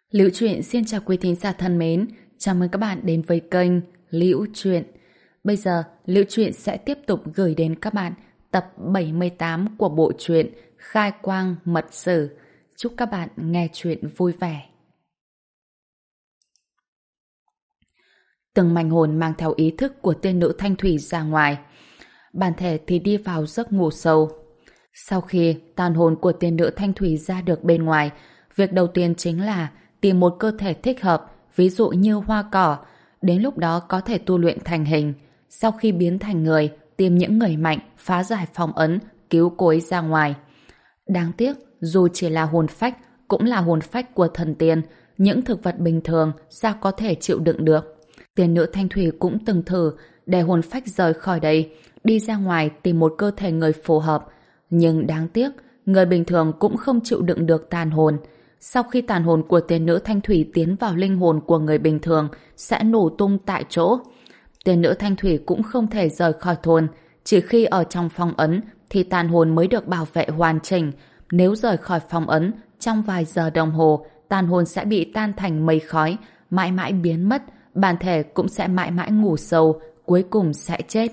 Liễu Chuyện xin chào quý thính giả thân mến, chào mừng các bạn đến với kênh Liễu Chuyện. Bây giờ, Liễu Chuyện sẽ tiếp tục gửi đến các bạn tập 78 của bộ truyện Khai Quang Mật Sử. Chúc các bạn nghe chuyện vui vẻ. Từng mảnh hồn mang theo ý thức của tiên nữ Thanh Thủy ra ngoài. Bản thể thì đi vào giấc ngủ sâu. Sau khi tàn hồn của tiên nữ Thanh Thủy ra được bên ngoài, việc đầu tiên chính là tìm một cơ thể thích hợp, ví dụ như hoa cỏ, đến lúc đó có thể tu luyện thành hình. Sau khi biến thành người, tìm những người mạnh, phá giải phong ấn, cứu cô ấy ra ngoài. Đáng tiếc, dù chỉ là hồn phách, cũng là hồn phách của thần tiên, những thực vật bình thường sao có thể chịu đựng được. Tiên nữ Thanh Thủy cũng từng thử để hồn phách rời khỏi đây, đi ra ngoài tìm một cơ thể người phù hợp. Nhưng đáng tiếc, người bình thường cũng không chịu đựng được tàn hồn. Sau khi tàn hồn của tiên nữ Thanh Thủy tiến vào linh hồn của người bình thường, sẽ nổ tung tại chỗ. Tiên nữ Thanh Thủy cũng không thể rời khỏi thôn. Chỉ khi ở trong phong ấn thì tàn hồn mới được bảo vệ hoàn chỉnh. Nếu rời khỏi phong ấn, trong vài giờ đồng hồ, tàn hồn sẽ bị tan thành mây khói, mãi mãi biến mất, bản thể cũng sẽ mãi mãi ngủ sâu, cuối cùng sẽ chết.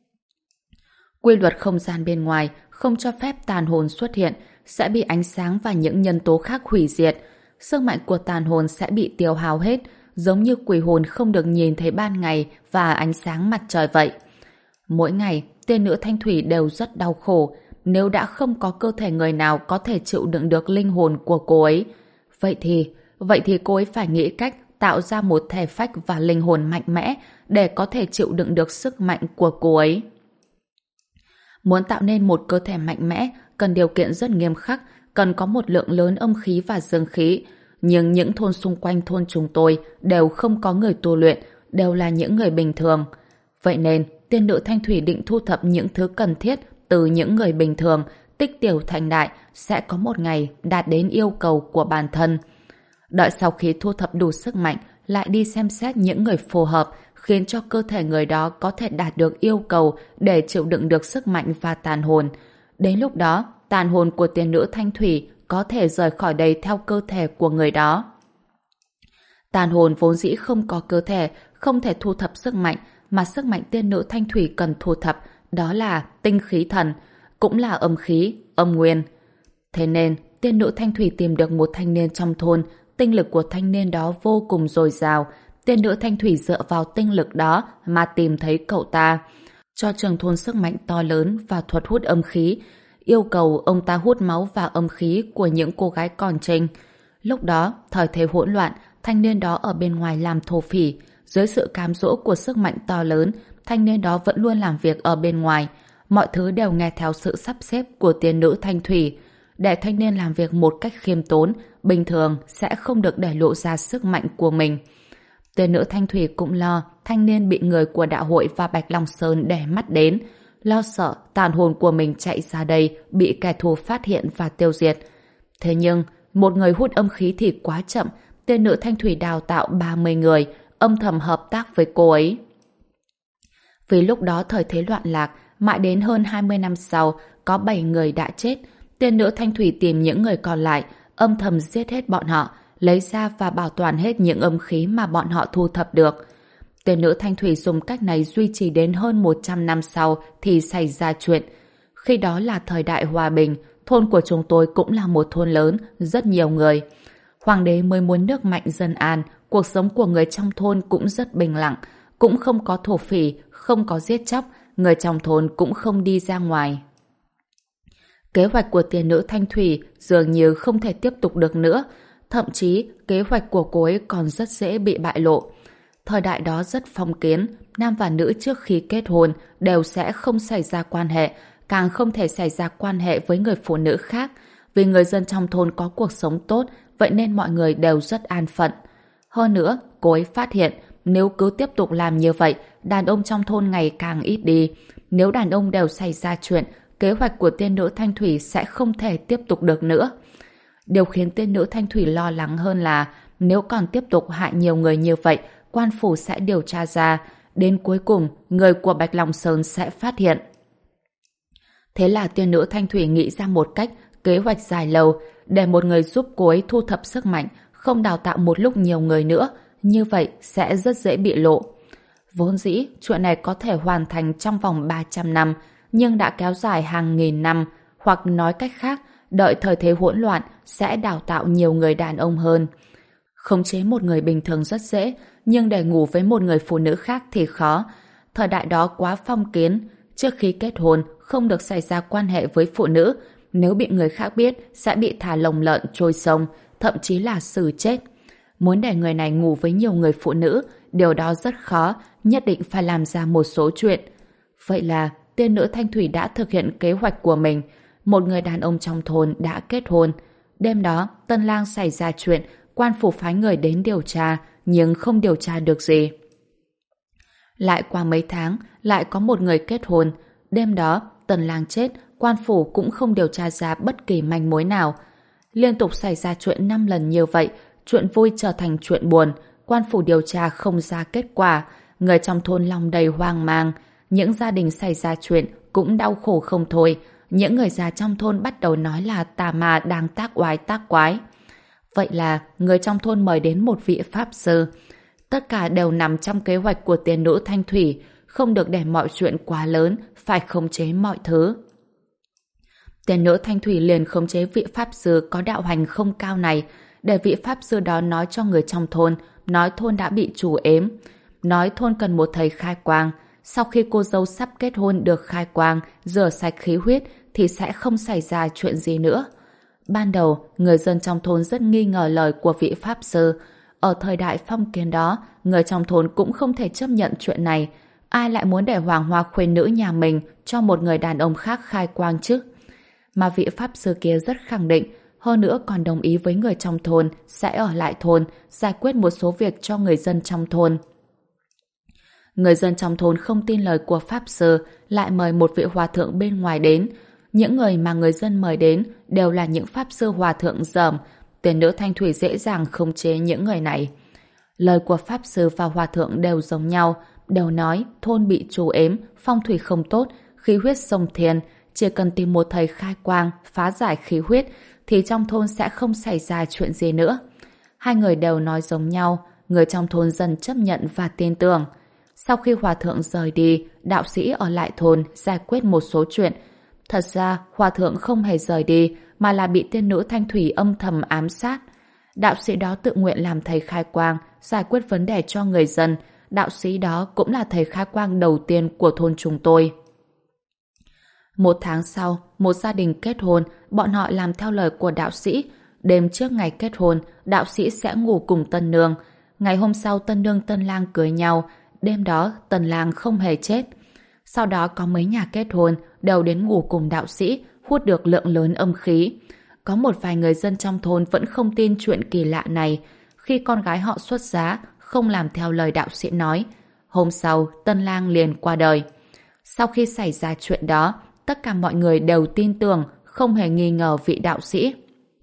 Quy luật không gian bên ngoài không cho phép tàn hồn xuất hiện, sẽ bị ánh sáng và những nhân tố khác hủy diệt. Sức mạnh của tàn hồn sẽ bị tiêu hao hết, giống như quỷ hồn không được nhìn thấy ban ngày và ánh sáng mặt trời vậy. Mỗi ngày, tiên nữ Thanh Thủy đều rất đau khổ. Nếu đã không có cơ thể người nào có thể chịu đựng được linh hồn của cô ấy, vậy thì cô ấy phải nghĩ cách tạo ra một thể phách và linh hồn mạnh mẽ để có thể chịu đựng được sức mạnh của cô ấy. Muốn tạo nên một cơ thể mạnh mẽ cần điều kiện rất nghiêm khắc, cần có một lượng lớn âm khí và dương khí. Nhưng những thôn xung quanh thôn chúng tôi đều không có người tu luyện, đều là những người bình thường. Vậy nên, tiên nữ Thanh Thủy định thu thập những thứ cần thiết từ những người bình thường, tích tiểu thành đại, sẽ có một ngày đạt đến yêu cầu của bản thân. Đợi sau khi thu thập đủ sức mạnh, lại đi xem xét những người phù hợp, khiến cho cơ thể người đó có thể đạt được yêu cầu để chịu đựng được sức mạnh và tàn hồn. Đến lúc đó, tàn hồn của tiên nữ Thanh Thủy có thể rời khỏi đây theo cơ thể của người đó. Tàn hồn vốn dĩ không có cơ thể, không thể thu thập sức mạnh, mà sức mạnh tiên nữ Thanh Thủy cần thu thập, đó là tinh khí thần, cũng là âm khí, âm nguyên. Thế nên, tiên nữ Thanh Thủy tìm được một thanh niên trong thôn, tinh lực của thanh niên đó vô cùng dồi dào. Tiên nữ Thanh Thủy dựa vào tinh lực đó mà tìm thấy cậu ta, cho trường thôn sức mạnh to lớn và thuật hút âm khí, yêu cầu ông ta hút máu và âm khí của những cô gái còn trinh. Lúc đó, thời thế hỗn loạn, thanh niên đó ở bên ngoài làm thổ phỉ. Dưới sự cám dỗ của sức mạnh to lớn, thanh niên đó vẫn luôn làm việc ở bên ngoài. Mọi thứ đều nghe theo sự sắp xếp của tiên nữ Thanh Thủy. Để thanh niên làm việc một cách khiêm tốn, bình thường sẽ không được để lộ ra sức mạnh của mình. Tiên nữ Thanh Thủy cũng lo thanh niên bị người của đạo hội và Bạch Long Sơn để mắt đến, lo sợ tàn hồn của mình chạy ra đây bị kẻ thù phát hiện và tiêu diệt. Thế nhưng, một người hút âm khí thì quá chậm. Tiên nữ Thanh Thủy đào tạo 30 người, âm thầm hợp tác với cô ấy. Vì lúc đó thời thế loạn lạc, mãi đến hơn 20 năm sau, có 7 người đã chết. Tiên nữ Thanh Thủy tìm những người còn lại, âm thầm giết hết bọn họ, lấy ra và bảo toàn hết những âm khí mà bọn họ thu thập được. Tiên nữ Thanh Thủy dùng cách này duy trì đến hơn 100 năm sau thì xảy ra chuyện. Khi đó là thời đại hòa bình, thôn của chúng tôi cũng là một thôn lớn, rất nhiều người. Hoàng đế mới muốn nước mạnh dân an, cuộc sống của người trong thôn cũng rất bình lặng, cũng không có thổ phỉ, không có giết chóc, người trong thôn cũng không đi ra ngoài. Kế hoạch của tiên nữ Thanh Thủy dường như không thể tiếp tục được nữa, thậm chí kế hoạch của cô ấy còn rất dễ bị bại lộ. Thời đại đó rất phong kiến, nam và nữ trước khi kết hôn đều sẽ không xảy ra quan hệ, càng không thể xảy ra quan hệ với người phụ nữ khác. Vì người dân trong thôn có cuộc sống tốt, vậy nên mọi người đều rất an phận. Hơn nữa, cô ấy phát hiện nếu cứ tiếp tục làm như vậy, đàn ông trong thôn ngày càng ít đi. Nếu đàn ông đều xảy ra chuyện, kế hoạch của tiên nữ Thanh Thủy sẽ không thể tiếp tục được nữa. Điều khiến tiên nữ Thanh Thủy lo lắng hơn là nếu còn tiếp tục hại nhiều người như vậy, quan phủ sẽ điều tra ra. Đến cuối cùng, người của Bạch Long Sơn sẽ phát hiện. Thế là tiên nữ Thanh Thủy nghĩ ra một cách, kế hoạch dài lâu, để một người giúp cô ấy thu thập sức mạnh, không đào tạo một lúc nhiều người nữa, như vậy sẽ rất dễ bị lộ. Vốn dĩ, chuyện này có thể hoàn thành trong vòng 300 năm, nhưng đã kéo dài hàng nghìn năm, hoặc nói cách khác, đợi thời thế hỗn loạn sẽ đào tạo nhiều người đàn ông hơn. Khống chế một người bình thường rất dễ, nhưng để ngủ với một người phụ nữ khác thì khó. Thời đại đó quá phong kiến, trước khi kết hôn không được xảy ra quan hệ với phụ nữ, nếu bị người khác biết sẽ bị thả lồng lợn trôi sông, thậm chí là xử chết. Muốn để người này ngủ với nhiều người phụ nữ, điều đó rất khó, nhất định phải làm ra một số chuyện. Vậy là tiên nữ Thanh Thủy đã thực hiện kế hoạch của mình. Một người đàn ông trong thôn đã kết hôn. Đêm đó, Tân Lang xảy ra chuyện, quan phủ phái người đến điều tra, nhưng không điều tra được gì. Lại qua mấy tháng, lại có một người kết hôn. Đêm đó, Tân Lang chết, quan phủ cũng không điều tra ra bất kỳ manh mối nào. Liên tục xảy ra chuyện 5 lần như vậy, chuyện vui trở thành chuyện buồn, quan phủ điều tra không ra kết quả, người trong thôn lòng đầy hoang mang, những gia đình xảy ra chuyện cũng đau khổ không thôi, những người già trong thôn bắt đầu nói là tà ma đang tác oai tác quái. Vậy là người trong thôn mời đến một vị pháp sư. Tất cả đều nằm trong kế hoạch của tiên nữ Thanh Thủy, không được để mọi chuyện quá lớn, phải khống chế mọi thứ. Tiên nữ Thanh Thủy liền khống chế vị pháp sư có đạo hành không cao này, để vị pháp sư đó nói cho người trong thôn, nói thôn đã bị chủ ếm, nói thôn cần một thầy khai quang. Sau khi cô dâu sắp kết hôn được khai quang, rửa sạch khí huyết thì sẽ không xảy ra chuyện gì nữa. Ban đầu, người dân trong thôn rất nghi ngờ lời của vị pháp sư. Ở thời đại phong kiến đó, người trong thôn cũng không thể chấp nhận chuyện này. Ai lại muốn để hoàng hoa khuyên nữ nhà mình cho một người đàn ông khác khai quang chứ? Mà vị pháp sư kia rất khẳng định, hơn nữa còn đồng ý với người trong thôn sẽ ở lại thôn, giải quyết một số việc cho người dân trong thôn. Người dân trong thôn không tin lời của pháp sư, lại mời một vị hòa thượng bên ngoài đến. Những người mà người dân mời đến đều là những pháp sư hòa thượng dởm, tiên nữ Thanh Thủy dễ dàng khống chế những người này. Lời của pháp sư và hòa thượng đều giống nhau, đều nói thôn bị trù ếm, phong thủy không tốt, khí huyết sông thiên, chỉ cần tìm một thầy khai quang, phá giải khí huyết thì trong thôn sẽ không xảy ra chuyện gì nữa. Hai người đều nói giống nhau, người trong thôn dần chấp nhận và tin tưởng. Sau khi hòa thượng rời đi, đạo sĩ ở lại thôn giải quyết một số chuyện. Thật ra, hòa thượng không hề rời đi, mà là bị tiên nữ Thanh Thủy âm thầm ám sát. Đạo sĩ đó tự nguyện làm thầy khai quang, giải quyết vấn đề cho người dân. Đạo sĩ đó cũng là thầy khai quang đầu tiên của thôn chúng tôi. Một tháng sau, một gia đình kết hôn, bọn họ làm theo lời của đạo sĩ. Đêm trước ngày kết hôn, đạo sĩ sẽ ngủ cùng tân nương. Ngày hôm sau, tân nương tân lang cưới nhau. Đêm đó, tân lang không hề chết. Sau đó có mấy nhà kết hôn đều đến ngủ cùng đạo sĩ, hút được lượng lớn âm khí. Có một vài người dân trong thôn vẫn không tin chuyện kỳ lạ này. Khi con gái họ xuất giá, không làm theo lời đạo sĩ nói. Hôm sau, tân lang liền qua đời. Sau khi xảy ra chuyện đó, tất cả mọi người đều tin tưởng, không hề nghi ngờ vị đạo sĩ.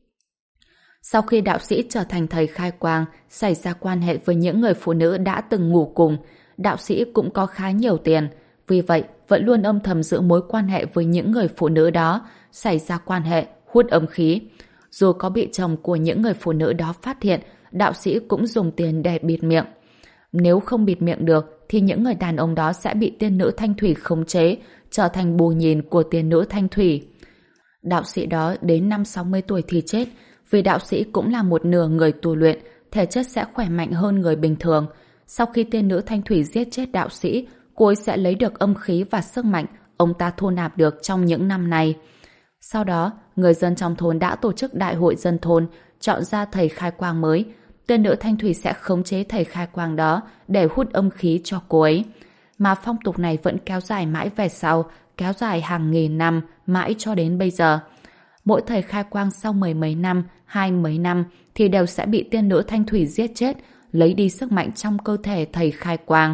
Sau khi đạo sĩ trở thành thầy khai quang, xảy ra quan hệ với những người phụ nữ đã từng ngủ cùng, đạo sĩ cũng có khá nhiều tiền. Vì vậy, vẫn luôn âm thầm giữ mối quan hệ với những người phụ nữ đó, xảy ra quan hệ, hút âm khí. Dù có bị chồng của những người phụ nữ đó phát hiện, đạo sĩ cũng dùng tiền để bịt miệng. Nếu không bịt miệng được, thì những người đàn ông đó sẽ bị tiên nữ Thanh Thủy khống chế, trở thành bù nhìn của tiên nữ Thanh Thủy. Đạo sĩ đó đến năm 60 tuổi thì chết, vì đạo sĩ cũng là một nửa người tu luyện, thể chất sẽ khỏe mạnh hơn người bình thường. Sau khi tiên nữ Thanh Thủy giết chết đạo sĩ, cô ấy sẽ lấy được âm khí và sức mạnh ông ta thu nạp được trong những năm này. Sau đó, người dân trong thôn đã tổ chức đại hội dân thôn, chọn ra thầy khai quang mới. Tiên nữ Thanh Thủy sẽ khống chế thầy khai quang đó để hút âm khí cho cô ấy. Mà phong tục này vẫn kéo dài mãi về sau, kéo dài hàng nghìn năm, mãi cho đến bây giờ. Mỗi thầy khai quang sau mười mấy năm, mấy năm thì đều sẽ bị tiên nữ Thanh Thủy giết chết, lấy đi sức mạnh trong cơ thể thầy khai quang.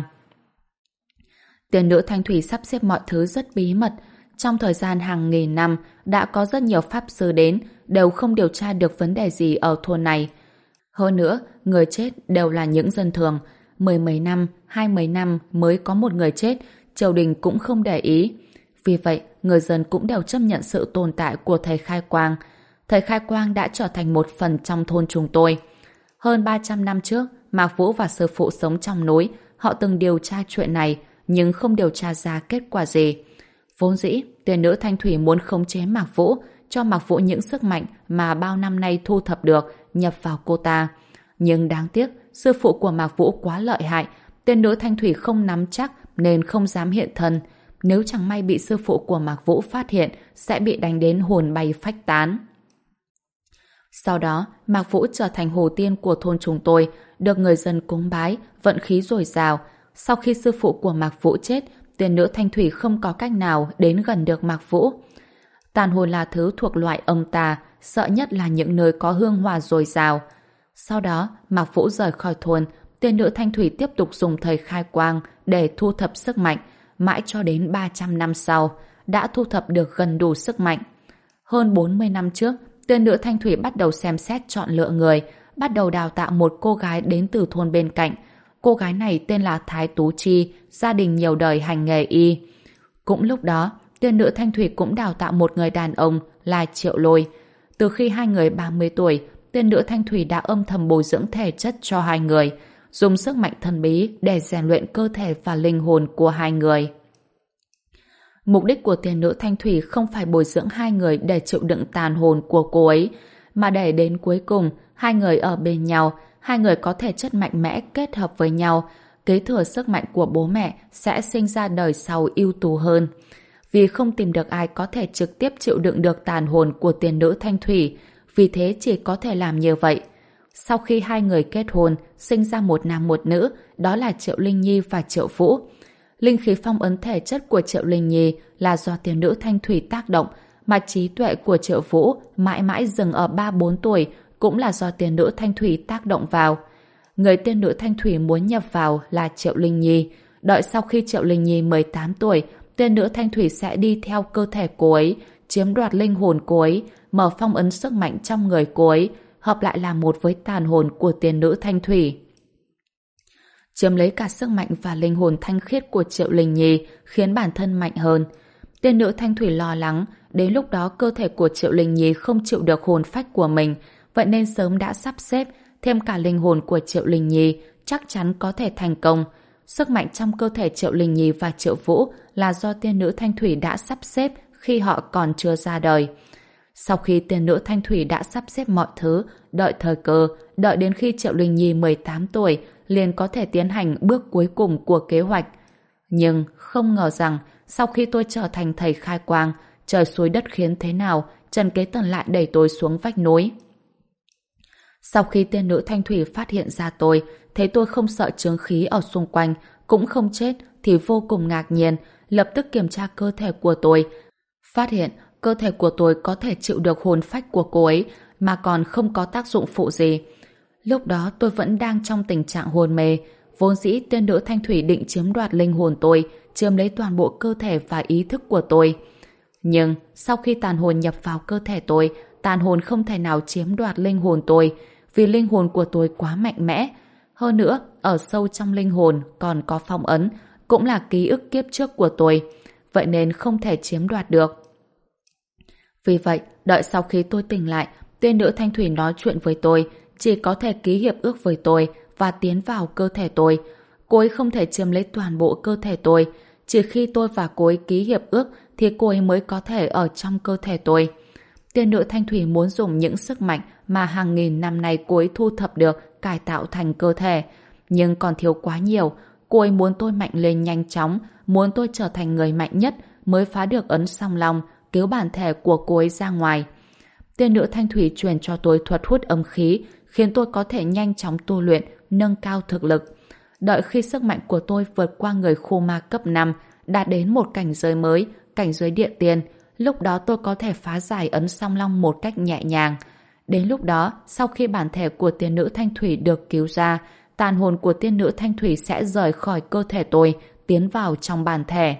Tiên nữ Thanh Thủy sắp xếp mọi thứ rất bí mật. Trong thời gian hàng nghìn năm, đã có rất nhiều pháp sư đến, đều không điều tra được vấn đề gì ở thôn này. Hơn nữa, người chết đều là những dân thường. Mười mấy năm, mấy năm mới có một người chết, triều đình cũng không để ý. Vì vậy, người dân cũng đều chấp nhận sự tồn tại của thầy khai quang. Thầy khai quang đã trở thành một phần trong thôn chúng tôi. Hơn 300 năm trước, Mạc Vũ và sư phụ sống trong núi, họ từng điều tra chuyện này, nhưng không điều tra ra kết quả gì. Vốn dĩ, tiên nữ Thanh Thủy muốn khống chế Mạc Vũ, cho Mạc Vũ những sức mạnh mà bao năm nay thu thập được, nhập vào cô ta. Nhưng đáng tiếc, sư phụ của Mạc Vũ quá lợi hại, tiên nữ Thanh Thủy không nắm chắc nên không dám hiện thân. Nếu chẳng may bị sư phụ của Mạc Vũ phát hiện, sẽ bị đánh đến hồn bay phách tán. Sau đó, Mạc Vũ trở thành hồ tiên của thôn chúng tôi, được người dân cúng bái, vận khí dồi dào. Sau khi sư phụ của Mạc Vũ chết, tiên nữ Thanh Thủy không có cách nào đến gần được Mạc Vũ. Tàn hồn là thứ thuộc loại âm tà, sợ nhất là những nơi có hương hỏa dồi dào. Sau đó, Mạc Vũ rời khỏi thôn, tiên nữ Thanh Thủy tiếp tục dùng thời khai quang để thu thập sức mạnh, mãi cho đến 300 năm sau, đã thu thập được gần đủ sức mạnh. Hơn 40 năm trước, tiên nữ Thanh Thủy bắt đầu xem xét chọn lựa người, bắt đầu đào tạo một cô gái đến từ thôn bên cạnh. Cô gái này tên là Thái Tú Chi, gia đình nhiều đời hành nghề y. Cũng lúc đó, tiên nữ Thanh Thủy cũng đào tạo một người đàn ông là Triệu Lôi. Từ khi hai người 30 tuổi, tiên nữ Thanh Thủy đã âm thầm bồi dưỡng thể chất cho hai người, dùng sức mạnh thần bí để rèn luyện cơ thể và linh hồn của hai người. Mục đích của tiên nữ Thanh Thủy không phải bồi dưỡng hai người để chịu đựng tàn hồn của cô ấy, mà để đến cuối cùng, hai người ở bên nhau, hai người có thể chất mạnh mẽ kết hợp với nhau, kế thừa sức mạnh của bố mẹ sẽ sinh ra đời sau ưu tú hơn. Vì không tìm được ai có thể trực tiếp chịu đựng được tàn hồn của tiên nữ Thanh Thủy, vì thế chỉ có thể làm như vậy. Sau khi hai người kết hôn, sinh ra một nam một nữ, đó là Triệu Linh Nhi và Triệu Vũ. Linh khí phong ấn thể chất của Triệu Linh Nhi là do tiên nữ Thanh Thủy tác động, mà trí tuệ của Triệu Vũ mãi mãi dừng ở 3-4 tuổi cũng là do tiên nữ Thanh Thủy tác động vào. Người tiên nữ Thanh Thủy muốn nhập vào là Triệu Linh Nhi. Đợi sau khi Triệu Linh Nhi 18 tuổi, tiên nữ Thanh Thủy sẽ đi theo cơ thể cô ấy, chiếm đoạt linh hồn cô ấy, mở phong ấn sức mạnh trong người cô ấy, hợp lại là một với tàn hồn của tiên nữ Thanh Thủy. Chiếm lấy cả sức mạnh và linh hồn thanh khiết của Triệu Linh Nhi, khiến bản thân mạnh hơn. Tiên nữ Thanh Thủy lo lắng, đến lúc đó cơ thể của Triệu Linh Nhi không chịu được hồn phách của mình, vậy nên sớm đã sắp xếp thêm cả linh hồn của Triệu Linh Nhi, chắc chắn có thể thành công. Sức mạnh trong cơ thể Triệu Linh Nhi và Triệu Vũ là do tiên nữ Thanh Thủy đã sắp xếp khi họ còn chưa ra đời. Sau khi tiên nữ Thanh Thủy đã sắp xếp mọi thứ, đợi thời cơ, đợi đến khi Triệu Linh Nhi 18 tuổi, liền có thể tiến hành bước cuối cùng của kế hoạch. Nhưng không ngờ rằng, sau khi tôi trở thành thầy khai quang, trời xối đất khiến thế nào, Trần Kế Tần lại đẩy tôi xuống vách núi. Sau khi tiên nữ Thanh Thủy phát hiện ra tôi, thấy tôi không sợ chướng khí ở xung quanh, cũng không chết, thì vô cùng ngạc nhiên, lập tức kiểm tra cơ thể của tôi. Phát hiện cơ thể của tôi có thể chịu được hồn phách của cô ấy, mà còn không có tác dụng phụ gì. Lúc đó tôi vẫn đang trong tình trạng hôn mê, vốn dĩ tiên nữ Thanh Thủy định chiếm đoạt linh hồn tôi, chiếm lấy toàn bộ cơ thể và ý thức của tôi. Nhưng sau khi tàn hồn nhập vào cơ thể tôi, tàn hồn không thể nào chiếm đoạt linh hồn tôi, vì linh hồn của tôi quá mạnh mẽ. Hơn nữa, ở sâu trong linh hồn còn có phong ấn, cũng là ký ức kiếp trước của tôi, vậy nên không thể chiếm đoạt được. Vì vậy, đợi sau khi tôi tỉnh lại, tiên nữ Thanh Thủy nói chuyện với tôi, chỉ có thể ký hiệp ước với tôi và tiến vào cơ thể tôi. Cô ấy không thể chiếm lấy toàn bộ cơ thể tôi, chỉ khi tôi và cô ấy ký hiệp ước thì cô ấy mới có thể ở trong cơ thể tôi. Tiên nữ Thanh Thủy muốn dùng những sức mạnh mà hàng nghìn năm nay cô ấy thu thập được cải tạo thành cơ thể, nhưng còn thiếu quá nhiều. Cô ấy muốn tôi mạnh lên nhanh chóng, muốn tôi trở thành người mạnh nhất mới phá được ấn song long, cứu bản thể của cô ấy ra ngoài. Tiên nữ Thanh Thủy truyền cho tôi thuật hút âm khí, khiến tôi có thể nhanh chóng tu luyện, nâng cao thực lực. Đợi khi sức mạnh của tôi vượt qua người khu ma cấp 5, đạt đến một cảnh giới mới, cảnh giới địa tiên, lúc đó tôi có thể phá giải ấn song long một cách nhẹ nhàng. Đến lúc đó, sau khi bản thể của tiên nữ Thanh Thủy được cứu ra, tàn hồn của tiên nữ Thanh Thủy sẽ rời khỏi cơ thể tôi, tiến vào trong bản thể.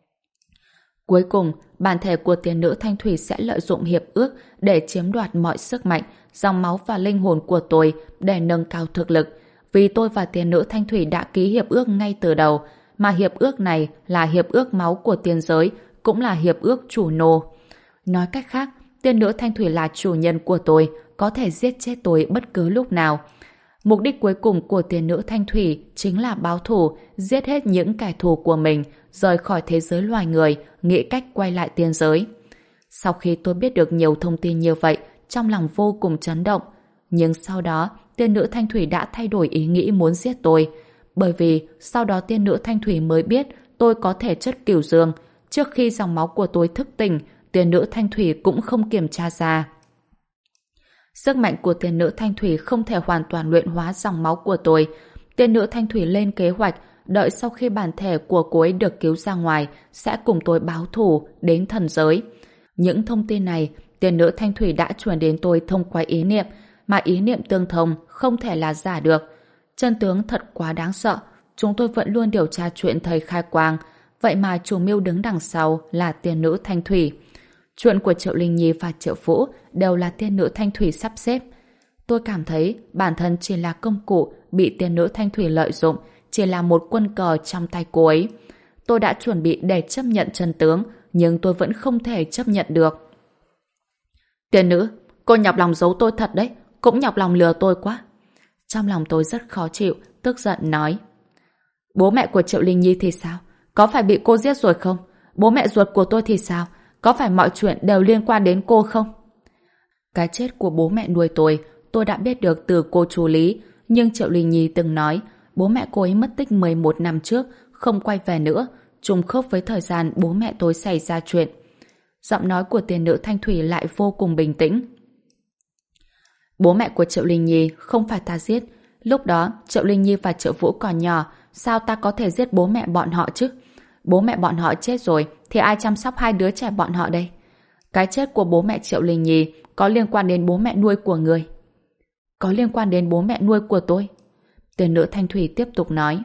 Cuối cùng, bản thể của tiên nữ Thanh Thủy sẽ lợi dụng hiệp ước để chiếm đoạt mọi sức mạnh, dòng máu và linh hồn của tôi để nâng cao thực lực. Vì tôi và tiên nữ Thanh Thủy đã ký hiệp ước ngay từ đầu, mà hiệp ước này là hiệp ước máu của tiên giới, cũng là hiệp ước chủ nô. Nói cách khác, tiên nữ Thanh Thủy là chủ nhân của tôi, có thể giết chết tôi bất cứ lúc nào. Mục đích cuối cùng của tiên nữ Thanh Thủy chính là báo thù, giết hết những kẻ thù của mình, rời khỏi thế giới loài người, nghĩ cách quay lại tiên giới. Sau khi tôi biết được nhiều thông tin như vậy, trong lòng vô cùng chấn động. Nhưng sau đó, tiên nữ Thanh Thủy đã thay đổi ý nghĩ muốn giết tôi. Bởi vì sau đó tiên nữ Thanh Thủy mới biết tôi có thể chất cửu dương. Trước khi dòng máu của tôi thức tỉnh, tiên nữ Thanh Thủy cũng không kiểm tra ra. Sức mạnh của tiên nữ Thanh Thủy không thể hoàn toàn luyện hóa dòng máu của tôi. Tiên nữ Thanh Thủy lên kế hoạch, đợi sau khi bản thể của cô ấy được cứu ra ngoài, sẽ cùng tôi báo thù đến thần giới. Những thông tin này, tiên nữ Thanh Thủy đã truyền đến tôi thông qua ý niệm, mà ý niệm tương thông không thể là giả được. Chân tướng thật quá đáng sợ, chúng tôi vẫn luôn điều tra chuyện thời khai quang, vậy mà chủ mưu đứng đằng sau là tiên nữ Thanh Thủy. Chuyện của Triệu Linh Nhi và Triệu Vũ đều là tiên nữ Thanh Thủy sắp xếp. Tôi cảm thấy bản thân chỉ là công cụ bị tiên nữ Thanh Thủy lợi dụng, chỉ là một quân cờ trong tay cô ấy. Tôi đã chuẩn bị để chấp nhận chân tướng, nhưng tôi vẫn không thể chấp nhận được. Tiên nữ, cô nhọc lòng giấu tôi thật đấy, cũng nhọc lòng lừa tôi quá. Trong lòng tôi rất khó chịu, tức giận nói. Bố mẹ của Triệu Linh Nhi thì sao? Có phải bị cô giết rồi không? Bố mẹ ruột của tôi thì sao? Có phải mọi chuyện đều liên quan đến cô không? Cái chết của bố mẹ nuôi tôi đã biết được từ cô chú Lý, nhưng Triệu Linh Nhi từng nói bố mẹ cô ấy mất tích 11 năm trước, không quay về nữa, trùng khớp với thời gian bố mẹ tôi xảy ra chuyện. Giọng nói của tiên nữ Thanh Thủy lại vô cùng bình tĩnh. Bố mẹ của Triệu Linh Nhi không phải ta giết. Lúc đó Triệu Linh Nhi và Triệu Vũ còn nhỏ, sao ta có thể giết bố mẹ bọn họ chứ? Bố mẹ bọn họ chết rồi thì ai chăm sóc hai đứa trẻ bọn họ đây? Cái chết của bố mẹ Triệu Linh Nhi có liên quan đến bố mẹ nuôi của người. Có liên quan đến bố mẹ nuôi của tôi. Tiên nữ Thanh Thủy tiếp tục nói.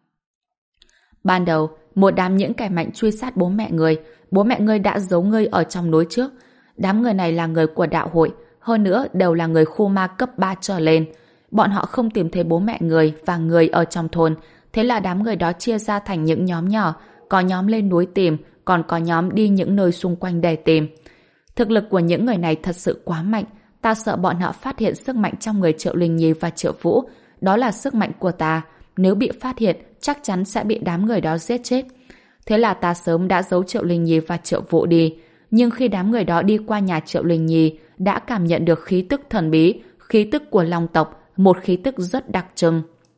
Ban đầu, một đám những kẻ mạnh truy sát bố mẹ ngươi đã giấu ngươi ở trong núi trước. Đám người này là người của đạo hội, hơn nữa đều là người khu ma cấp 3 trở lên. Bọn họ không tìm thấy bố mẹ người và người ở trong thôn, thế là đám người đó chia ra thành những nhóm nhỏ, có nhóm lên núi tìm, còn có nhóm đi những nơi xung quanh để tìm. Thực lực của những người này thật sự quá mạnh, ta sợ bọn họ phát hiện sức mạnh trong người Triệu Linh Nhi và Triệu Vũ, đó là sức mạnh của ta, nếu bị phát hiện chắc chắn sẽ bị đám người đó giết chết. Thế là ta sớm đã giấu Triệu Linh Nhi và Triệu Vũ đi, nhưng khi đám người đó đi qua nhà Triệu Linh Nhi, đã cảm nhận được khí tức thần bí, khí tức của Long tộc, một khí tức rất đặc trưng.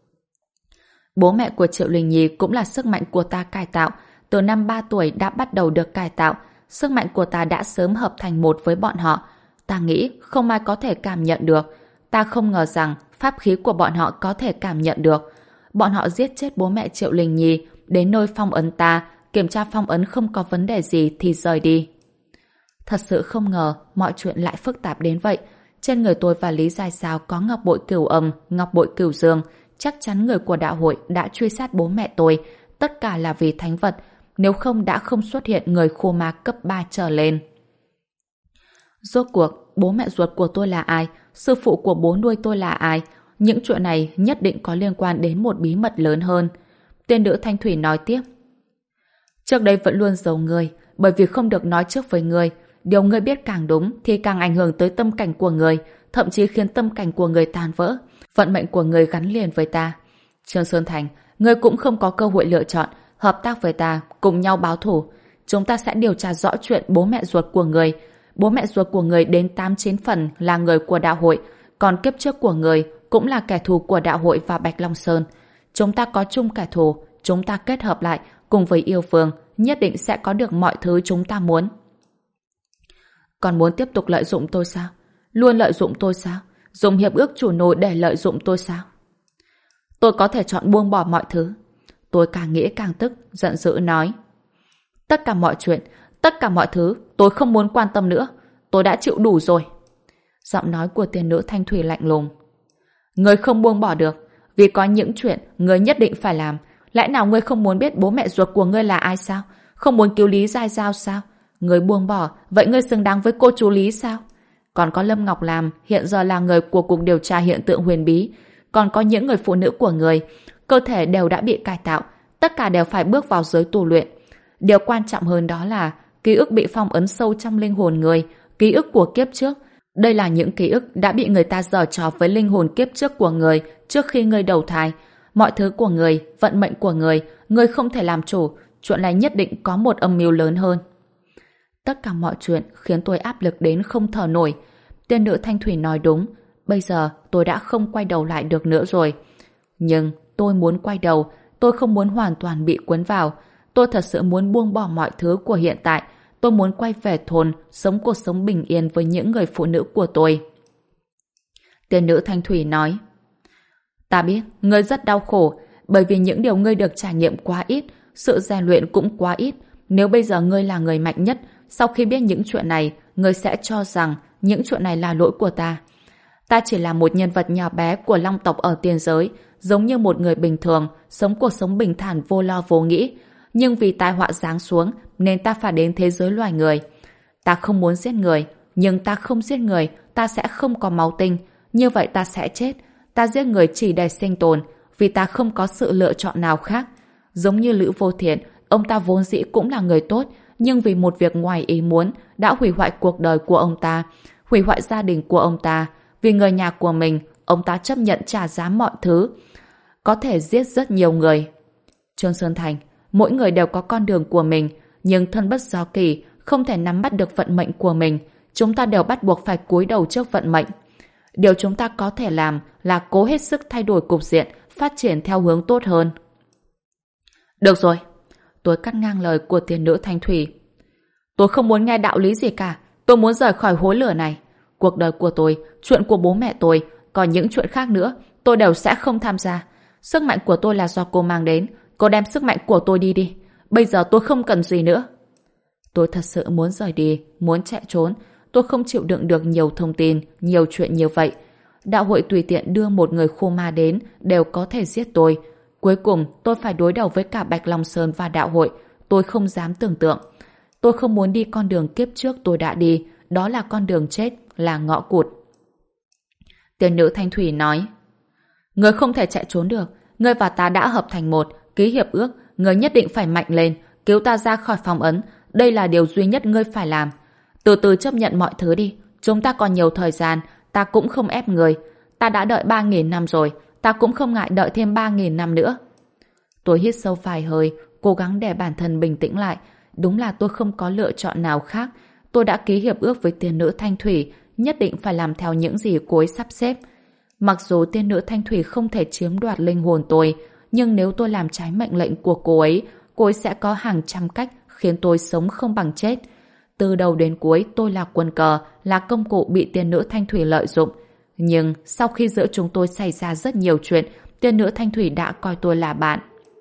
Bố mẹ của Triệu Linh Nhi cũng là sức mạnh của ta cải tạo, từ năm 3 tuổi đã bắt đầu được cải tạo, sức mạnh của ta đã sớm hợp thành một với bọn họ. Ta nghĩ không ai có thể cảm nhận được. Ta không ngờ rằng pháp khí của bọn họ có thể cảm nhận được. Bọn họ giết chết bố mẹ Triệu Linh Nhi, đến nơi phong ấn ta, kiểm tra phong ấn không có vấn đề gì thì rời đi. Thật sự không ngờ mọi chuyện lại phức tạp đến vậy. Trên người tôi và Lý Giai Sao có ngọc bội cửu âm, ngọc bội cửu dương. Chắc chắn người của đạo hội đã truy sát bố mẹ tôi. Tất cả là vì thánh vật, nếu không đã không xuất hiện người khu ma cấp 3 trở lên. Rốt cuộc, bố mẹ ruột của tôi là ai? Sư phụ của bố nuôi tôi là ai? Những chuyện này nhất định có liên quan đến một bí mật lớn hơn. Tiên nữ Thanh Thủy nói tiếp. Trước đây vẫn luôn giấu ngươi, bởi vì không được nói trước với ngươi. Điều ngươi biết càng đúng thì càng ảnh hưởng tới tâm cảnh của ngươi, thậm chí khiến tâm cảnh của ngươi tan vỡ. Vận mệnh của ngươi gắn liền với ta. Trương Sơn Thành, ngươi cũng không có cơ hội lựa chọn, hợp tác với ta, cùng nhau báo thù. Chúng ta sẽ điều tra rõ chuyện bố mẹ ruột của ngươi. Bố mẹ ruột của người đến 8-9 phần là người của đạo hội, còn kiếp trước của người cũng là kẻ thù của đạo hội và Bạch Long Sơn. Chúng ta có chung kẻ thù, chúng ta kết hợp lại cùng với yêu vương, nhất định sẽ có được mọi thứ chúng ta muốn. Còn muốn tiếp tục lợi dụng tôi sao? Luôn lợi dụng tôi sao? Dùng hiệp ước chủ nô để lợi dụng tôi sao? Tôi có thể chọn buông bỏ mọi thứ. Tôi càng nghĩ càng tức, giận dữ nói. Tất cả mọi chuyện, tất cả mọi thứ, tôi không muốn quan tâm nữa. Tôi đã chịu đủ rồi. Giọng nói của tiên nữ Thanh Thủy lạnh lùng. Ngươi không buông bỏ được, vì có những chuyện ngươi nhất định phải làm. Lẽ nào ngươi không muốn biết bố mẹ ruột của ngươi là ai sao? Không muốn cứu Lý Giai Giao sao? Ngươi buông bỏ, vậy ngươi xứng đáng với cô chú Lý sao? Còn có Lâm Ngọc Lam, hiện giờ là người của Cục Điều tra Hiện tượng Huyền Bí. Còn có những người phụ nữ của người, cơ thể đều đã bị cải tạo, tất cả đều phải bước vào giới tu luyện. Điều quan trọng hơn đó là ký ức bị phong ấn sâu trong linh hồn người, ký ức của kiếp trước. Đây là những ký ức đã bị người ta giở trò với linh hồn kiếp trước của người trước khi ngươi đầu thai. Mọi thứ của người, vận mệnh của người không thể làm chủ, chuyện này nhất định có một âm mưu lớn hơn. Tất cả mọi chuyện khiến tôi áp lực đến không thở nổi. Tiên nữ Thanh Thủy nói đúng, bây giờ tôi đã không quay đầu lại được nữa rồi. Nhưng tôi muốn quay đầu, tôi không muốn hoàn toàn bị cuốn vào. Tôi thật sự muốn buông bỏ mọi thứ của hiện tại. Tôi muốn quay về thôn, sống cuộc sống bình yên với những người phụ nữ của tôi. Tiên nữ Thanh Thủy nói, ta biết, ngươi rất đau khổ, bởi vì những điều ngươi được trải nghiệm quá ít, sự rèn luyện cũng quá ít. Nếu bây giờ ngươi là người mạnh nhất, sau khi biết những chuyện này, ngươi sẽ cho rằng những chuyện này là lỗi của ta. Ta chỉ là một nhân vật nhỏ bé của Long tộc ở tiên giới, giống như một người bình thường, sống cuộc sống bình thản vô lo vô nghĩ. Nhưng vì tai họa giáng xuống, nên ta phải đến thế giới loài người. Ta không muốn giết người, nhưng ta không giết người, ta sẽ không có máu tinh. Như vậy ta sẽ chết. Ta giết người chỉ để sinh tồn, vì ta không có sự lựa chọn nào khác. Giống như Lữ Vô Thiện, ông ta vốn dĩ cũng là người tốt, nhưng vì một việc ngoài ý muốn đã hủy hoại cuộc đời của ông ta, hủy hoại gia đình của ông ta. Vì người nhà của mình, ông ta chấp nhận trả giá mọi thứ, có thể giết rất nhiều người. Trương Sơn Thành, mỗi người đều có con đường của mình, nhưng thân bất do kỳ, không thể nắm bắt được vận mệnh của mình. Chúng ta đều bắt buộc phải cúi đầu trước vận mệnh. Điều chúng ta có thể làm là cố hết sức thay đổi cục diện, phát triển theo hướng tốt hơn. Được rồi, tôi cắt ngang lời của tiên nữ Thanh Thủy. Tôi không muốn nghe đạo lý gì cả, tôi muốn rời khỏi hố lửa này. Cuộc đời của tôi, chuyện của bố mẹ tôi, còn những chuyện khác nữa, tôi đều sẽ không tham gia. Sức mạnh của tôi là do cô mang đến, cô đem sức mạnh của tôi đi đi. Bây giờ tôi không cần gì nữa. Tôi thật sự muốn rời đi, muốn chạy trốn. Tôi không chịu đựng được nhiều thông tin, nhiều chuyện như vậy. Đạo hội tùy tiện đưa một người khu ma đến đều có thể giết tôi. Cuối cùng tôi phải đối đầu với cả Bạch Long Sơn và đạo hội. Tôi không dám tưởng tượng. Tôi không muốn đi con đường kiếp trước tôi đã đi. Đó là con đường chết, là ngõ cụt. Tiên nữ Thanh Thủy nói, ngươi không thể chạy trốn được. Ngươi và ta đã hợp thành một, ký hiệp ước. Ngươi nhất định phải mạnh lên, cứu ta ra khỏi phong ấn. Đây là điều duy nhất ngươi phải làm. Từ từ chấp nhận mọi thứ đi. Chúng ta còn nhiều thời gian. Ta cũng không ép người. Ta đã đợi 3.000 năm rồi. Ta cũng không ngại đợi thêm 3.000 năm nữa. Tôi hít sâu vài hơi, cố gắng để bản thân bình tĩnh lại. Đúng là tôi không có lựa chọn nào khác. Tôi đã ký hiệp ước với tiên nữ Thanh Thủy, nhất định phải làm theo những gì cô ấy sắp xếp. Mặc dù tiên nữ Thanh Thủy không thể chiếm đoạt linh hồn tôi, nhưng nếu tôi làm trái mệnh lệnh của cô ấy sẽ có hàng trăm cách khiến tôi sống không bằng chết. Từ đầu đến cuối tôi là quân cờ, là công cụ bị tiên nữ Thanh Thủy lợi dụng. Nhưng sau khi giữa chúng tôi xảy ra rất nhiều chuyện, tiên nữ Thanh Thủy đã coi tôi là bạn.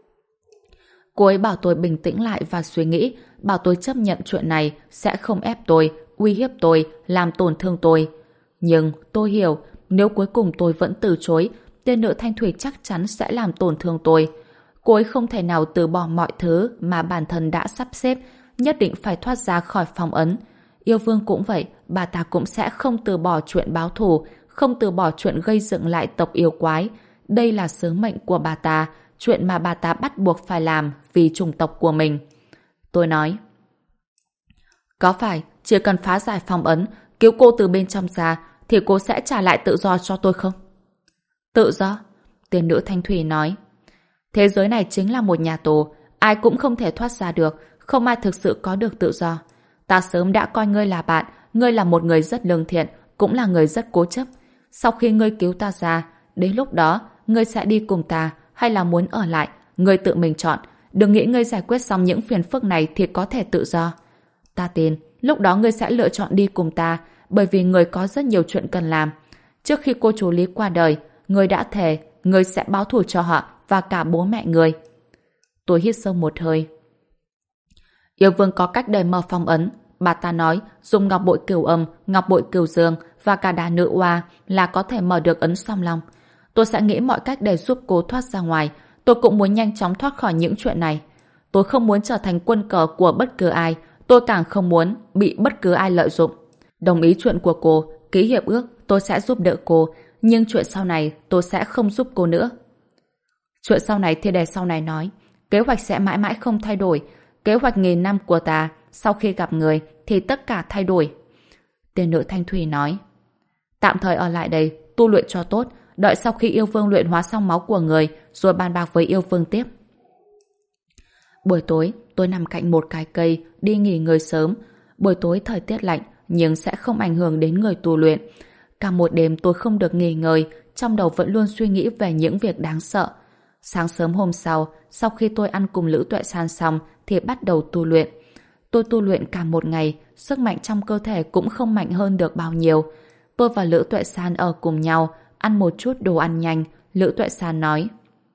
Cô ấy bảo tôi bình tĩnh lại và suy nghĩ, bảo tôi chấp nhận chuyện này, sẽ không ép tôi, uy hiếp tôi, làm tổn thương tôi. Nhưng tôi hiểu, nếu cuối cùng tôi vẫn từ chối, tiên nữ Thanh Thủy chắc chắn sẽ làm tổn thương tôi. Cô ấy không thể nào từ bỏ mọi thứ mà bản thân đã sắp xếp, nhất định phải thoát ra khỏi phong ấn. Yêu Vương cũng vậy, bà ta cũng sẽ không từ bỏ chuyện báo thù, không từ bỏ chuyện gây dựng lại tộc yêu quái. Đây là sứ mệnh của bà ta, chuyện mà bà ta bắt buộc phải làm vì chủng tộc của mình. Tôi nói, có phải chỉ cần phá giải phong ấn, cứu cô từ bên trong ra, thì cô sẽ trả lại tự do cho tôi không? Tự do? Tiên nữ Thanh Thủy nói, thế giới này chính là một nhà tù, ai cũng không thể thoát ra được, không ai thực sự có được tự do. Ta sớm đã coi ngươi là bạn, ngươi là một người rất lương thiện, cũng là người rất cố chấp. Sau khi ngươi cứu ta ra, đến lúc đó, ngươi sẽ đi cùng ta, hay là muốn ở lại, ngươi tự mình chọn. Đừng nghĩ ngươi giải quyết xong những phiền phức này thì có thể tự do. Ta tin, lúc đó ngươi sẽ lựa chọn đi cùng ta, bởi vì ngươi có rất nhiều chuyện cần làm. Trước khi cô chú Lý qua đời, ngươi đã thề, ngươi sẽ báo thù cho họ và cả bố mẹ ngươi. Tôi hít sâu một hơi. Yêu Vương có cách để mở phong ấn. Bà ta nói dùng ngọc bội cửu âm, ngọc bội cửu dương và cả đá nữ oa là có thể mở được ấn song long. Tôi sẽ nghĩ mọi cách để giúp cô thoát ra ngoài. Tôi cũng muốn nhanh chóng thoát khỏi những chuyện này. Tôi không muốn trở thành quân cờ của bất cứ ai. Tôi càng không muốn bị bất cứ ai lợi dụng. Đồng ý chuyện của cô, ký hiệp ước, tôi sẽ giúp đỡ cô. Nhưng chuyện sau này tôi sẽ không giúp cô nữa. Chuyện sau này thì để sau này nói. Kế hoạch sẽ mãi mãi không thay đổi. Kế hoạch 1000 năm của ta, sau khi gặp người thì tất cả thay đổi. Tiên nữ Thanh Thủy nói, Tạm thời ở lại đây, tu luyện cho tốt, đợi sau khi yêu vương luyện hóa xong máu của người, rồi bàn bạc với yêu vương tiếp. Buổi tối, tôi nằm cạnh một cái cây, đi nghỉ ngơi sớm. Buổi tối thời tiết lạnh, nhưng sẽ không ảnh hưởng đến người tu luyện. Cả một đêm tôi không được nghỉ ngơi, trong đầu vẫn luôn suy nghĩ về những việc đáng sợ. Sáng sớm hôm sau khi tôi ăn cùng Lữ Tuệ San xong, thì bắt đầu tu luyện. Tôi tu luyện cả một ngày, sức mạnh trong cơ thể cũng không mạnh hơn được bao nhiêu. Tôi và Lữ Tuệ San ở cùng nhau, ăn một chút đồ ăn nhanh. Lữ Tuệ San nói: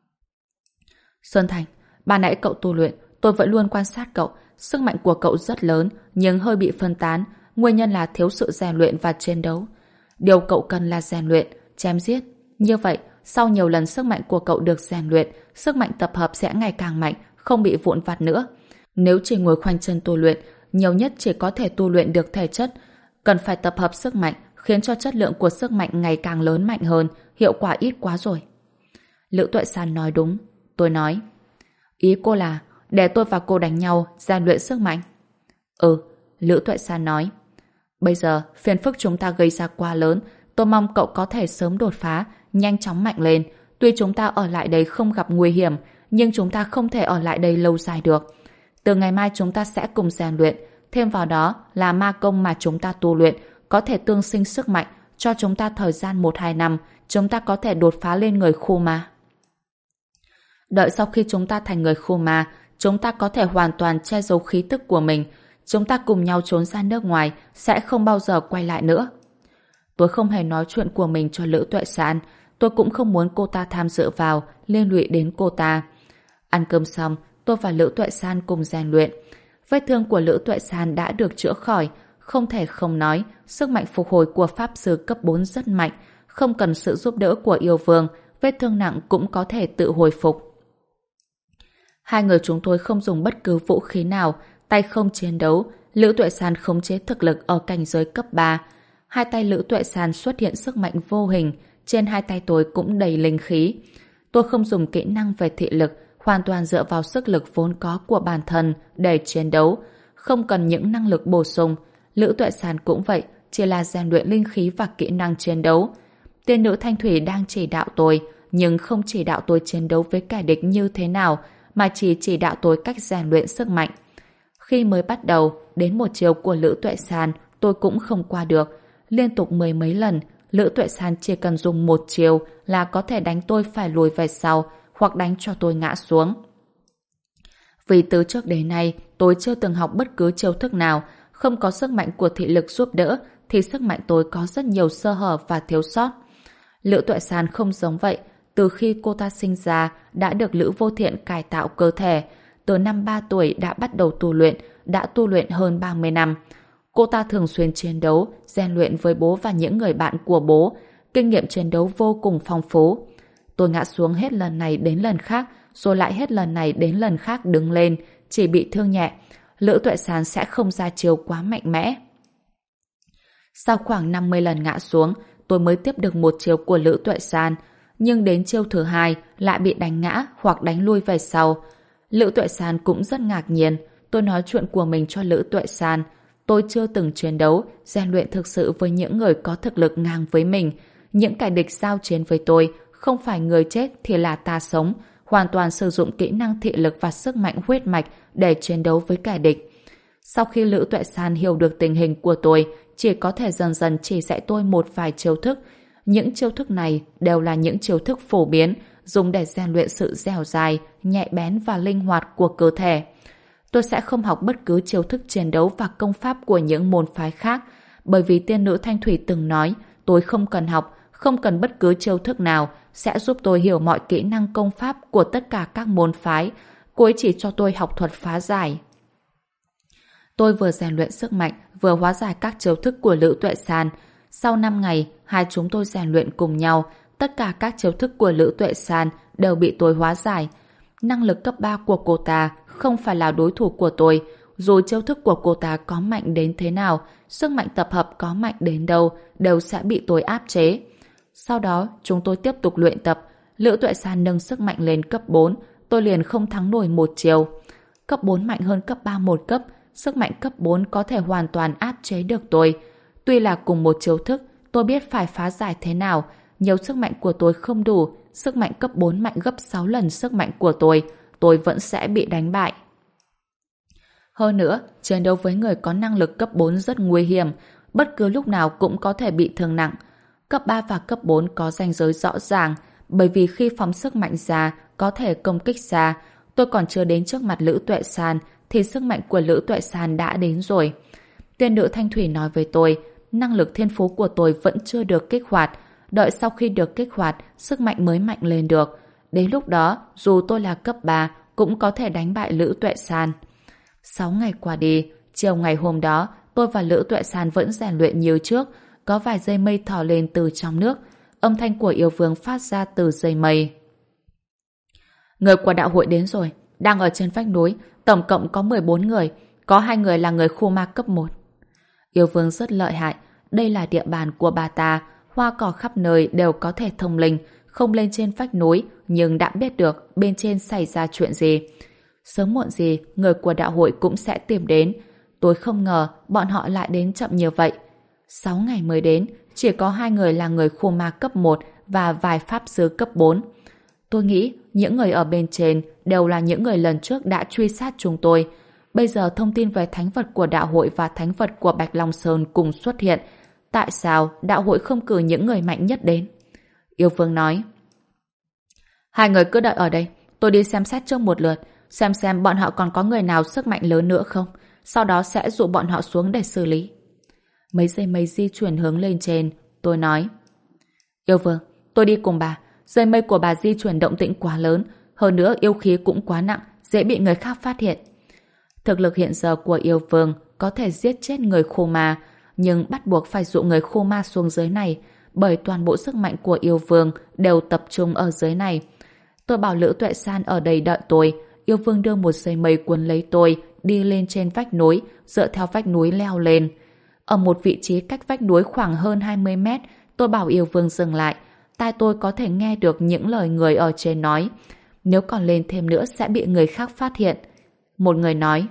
Sơn Thành, ban nãy cậu tu luyện, tôi vẫn luôn quan sát cậu. Sức mạnh của cậu rất lớn, nhưng hơi bị phân tán. Nguyên nhân là thiếu sự rèn luyện và chiến đấu. Điều cậu cần là rèn luyện, chém giết. Như vậy, sau nhiều lần sức mạnh của cậu được rèn luyện, sức mạnh tập hợp sẽ ngày càng mạnh, không bị vụn vặt nữa. Nếu chỉ ngồi khoanh chân tu luyện, nhiều nhất chỉ có thể tu luyện được thể chất. Cần phải tập hợp sức mạnh, khiến cho chất lượng của sức mạnh ngày càng lớn mạnh hơn, hiệu quả ít quá rồi. Lữ Tuệ San nói đúng. Tôi nói: Ý cô là để tôi và cô đánh nhau, rèn luyện sức mạnh? Ừ, Lữ Tuệ San nói. Bây giờ, phiền phức chúng ta gây ra quá lớn, tôi mong cậu có thể sớm đột phá, nhanh chóng mạnh lên. Tuy chúng ta ở lại đây không gặp nguy hiểm, nhưng chúng ta không thể ở lại đây lâu dài được. Từ ngày mai chúng ta sẽ cùng rèn luyện, thêm vào đó là ma công mà chúng ta tu luyện, có thể tương sinh sức mạnh, cho chúng ta thời gian 1-2 năm, chúng ta có thể đột phá lên người khu ma. Đợi sau khi chúng ta thành người khu ma, chúng ta có thể hoàn toàn che giấu khí tức của mình. Chúng ta cùng nhau trốn ra nước ngoài, sẽ không bao giờ quay lại nữa. Tôi không hề nói chuyện của mình cho Lữ Tuệ San. Tôi cũng không muốn cô ta tham dự vào, liên lụy đến cô ta. Ăn cơm xong, tôi và Lữ Tuệ San cùng rèn luyện. Vết thương của Lữ Tuệ San đã được chữa khỏi. Không thể không nói, sức mạnh phục hồi của Pháp Sư cấp 4 rất mạnh. Không cần sự giúp đỡ của yêu vương, vết thương nặng cũng có thể tự hồi phục. Hai người chúng tôi không dùng bất cứ vũ khí nào, tay không chiến đấu. Lữ Tuệ San khống chế thực lực ở cảnh giới cấp 3. Hai tay Lữ Tuệ San xuất hiện sức mạnh vô hình, trên hai tay tôi cũng đầy linh khí. Tôi không dùng kỹ năng về thị lực, hoàn toàn dựa vào sức lực vốn có của bản thân để chiến đấu, không cần những năng lực bổ sung. Lữ Tuệ San cũng vậy, chỉ là rèn luyện linh khí và kỹ năng chiến đấu. Tiên nữ Thanh Thủy đang chỉ đạo tôi, nhưng không chỉ đạo tôi chiến đấu với kẻ địch như thế nào, mà chỉ đạo tôi cách rèn luyện sức mạnh. Khi mới bắt đầu, đến một chiều của Lữ Tuệ San, tôi cũng không qua được. Liên tục 10 mấy lần, Lữ Tuệ San chỉ cần dùng một chiều là có thể đánh tôi phải lùi về sau, hoặc đánh cho tôi ngã xuống. Vì từ trước đến nay, tôi chưa từng học bất cứ chiêu thức nào, không có sức mạnh của thị lực giúp đỡ, thì sức mạnh tôi có rất nhiều sơ hở và thiếu sót. Lữ Tuệ San không giống vậy. Từ khi cô ta sinh ra, đã được Lữ Vô Thiện cải tạo cơ thể. Từ năm 3 tuổi đã bắt đầu tu luyện, đã tu luyện hơn 30 năm. Cô ta thường xuyên chiến đấu, rèn luyện với bố và những người bạn của bố. Kinh nghiệm chiến đấu vô cùng phong phú. Tôi ngã xuống hết lần này đến lần khác, rồi lại hết lần này đến lần khác đứng lên, chỉ bị thương nhẹ. Lữ Tuệ San sẽ không ra chiêu quá mạnh mẽ. Sau khoảng 50 lần ngã xuống, tôi mới tiếp được một chiêu của Lữ Tuệ San. Nhưng đến chiêu thứ hai lại bị đánh ngã hoặc đánh lui về sau. Lữ Tuệ San cũng rất ngạc nhiên. Tôi nói chuyện của mình cho Lữ Tuệ San. Tôi chưa từng chiến đấu, rèn luyện thực sự với những người có thực lực ngang với mình. Những kẻ địch giao chiến với tôi, không phải người chết thì là ta sống, hoàn toàn sử dụng kỹ năng thị lực và sức mạnh huyết mạch để chiến đấu với kẻ địch. Sau khi Lữ Tuệ San hiểu được tình hình của tôi, chỉ có thể dần dần chỉ dạy tôi một vài chiêu thức. Những chiêu thức này đều là những chiêu thức phổ biến, dùng để rèn luyện sự dẻo dai, nhạy bén và linh hoạt của cơ thể. Tôi sẽ không học bất cứ chiêu thức chiến đấu và công pháp của những môn phái khác, bởi vì tiên nữ Thanh Thủy từng nói tôi không cần học, không cần bất cứ chiêu thức nào, sẽ giúp tôi hiểu mọi kỹ năng công pháp của tất cả các môn phái. Cô ấy chỉ cho tôi học thuật phá giải. Tôi vừa rèn luyện sức mạnh, vừa hóa giải các chiêu thức của Lữ Tuệ San. Sau 5 ngày, hai chúng tôi rèn luyện cùng nhau, tất cả các chiêu thức của Lữ Tuệ San đều bị tôi hóa giải. Năng lực cấp 3 của cô ta không phải là đối thủ của tôi, dù chiêu thức của cô ta có mạnh đến thế nào, sức mạnh tập hợp có mạnh đến đâu, đều sẽ bị tôi áp chế. Sau đó, chúng tôi tiếp tục luyện tập. Lữ Tuệ San nâng sức mạnh lên cấp 4, tôi liền không thắng nổi một chiều. Cấp 4 mạnh hơn cấp 3 một cấp, sức mạnh cấp 4 có thể hoàn toàn áp chế được tôi. Tuy là cùng một chiêu thức, tôi biết phải phá giải thế nào. Nhiều sức mạnh của tôi không đủ, sức mạnh cấp 4 mạnh gấp 6 lần sức mạnh của tôi vẫn sẽ bị đánh bại. Hơn nữa, chiến đấu với người có năng lực cấp 4 rất nguy hiểm, bất cứ lúc nào cũng có thể bị thương nặng. Cấp 3 và cấp 4 có ranh giới rõ ràng, bởi vì khi phóng sức mạnh ra, có thể công kích xa. Tôi còn chưa đến trước mặt Lữ Tuệ San, thì sức mạnh của Lữ Tuệ San đã đến rồi. Tiên nữ Thanh Thủy nói với tôi, năng lực thiên phú của tôi vẫn chưa được kích hoạt. Đợi sau khi được kích hoạt, sức mạnh mới mạnh lên được. Đến lúc đó, dù tôi là cấp 3, cũng có thể đánh bại Lữ Tuệ San. 6 ngày qua đi, chiều ngày hôm đó, tôi và Lữ Tuệ San vẫn rèn luyện như trước. Có vài dây mây thò lên từ trong nước. Âm thanh của yêu vương phát ra từ dây mây. Người của đạo hội đến rồi, đang ở trên vách núi, tổng cộng có 14 người, có 2 người là người khu ma cấp 1. Yêu vương rất lợi hại, đây là địa bàn của bà ta, hoa cỏ khắp nơi đều có thể thông linh, không lên trên vách núi, nhưng đã biết được bên trên xảy ra chuyện gì. Sớm muộn gì, người của đạo hội cũng sẽ tìm đến. Tôi không ngờ bọn họ lại đến chậm như vậy. 6 ngày mới đến, chỉ có 2 người là người khu ma cấp 1 và vài pháp sư cấp 4. Tôi nghĩ những người ở bên trên đều là những người lần trước đã truy sát chúng tôi. Bây giờ thông tin về thánh vật của đạo hội và thánh vật của Bạch Long Sơn cùng xuất hiện. Tại sao đạo hội không cử những người mạnh nhất đến? Yêu vương nói. 2 người cứ đợi ở đây, tôi đi xem xét trước một lượt, xem bọn họ còn có người nào sức mạnh lớn nữa không. Sau đó sẽ dụ bọn họ xuống để xử lý. Mấy dây mây di chuyển hướng lên trên, tôi nói. Yêu vương, tôi đi cùng bà. Dây mây của bà di chuyển động tĩnh quá lớn, hơn nữa yêu khí cũng quá nặng, dễ bị người khác phát hiện. Thực lực hiện giờ của yêu vương có thể giết chết người khô ma, nhưng bắt buộc phải dụ người khô ma xuống dưới này, bởi toàn bộ sức mạnh của yêu vương đều tập trung ở dưới này. Tôi bảo Lữ Tuệ San ở đây đợi tôi. Yêu vương đưa một dây mây cuốn lấy tôi, đi lên trên vách núi, dựa theo vách núi leo lên. Ở một vị trí cách vách núi khoảng hơn 20 mét, tôi bảo yêu vương dừng lại. Tai tôi có thể nghe được những lời người ở trên nói. Nếu còn lên thêm nữa sẽ bị người khác phát hiện. Một người nói.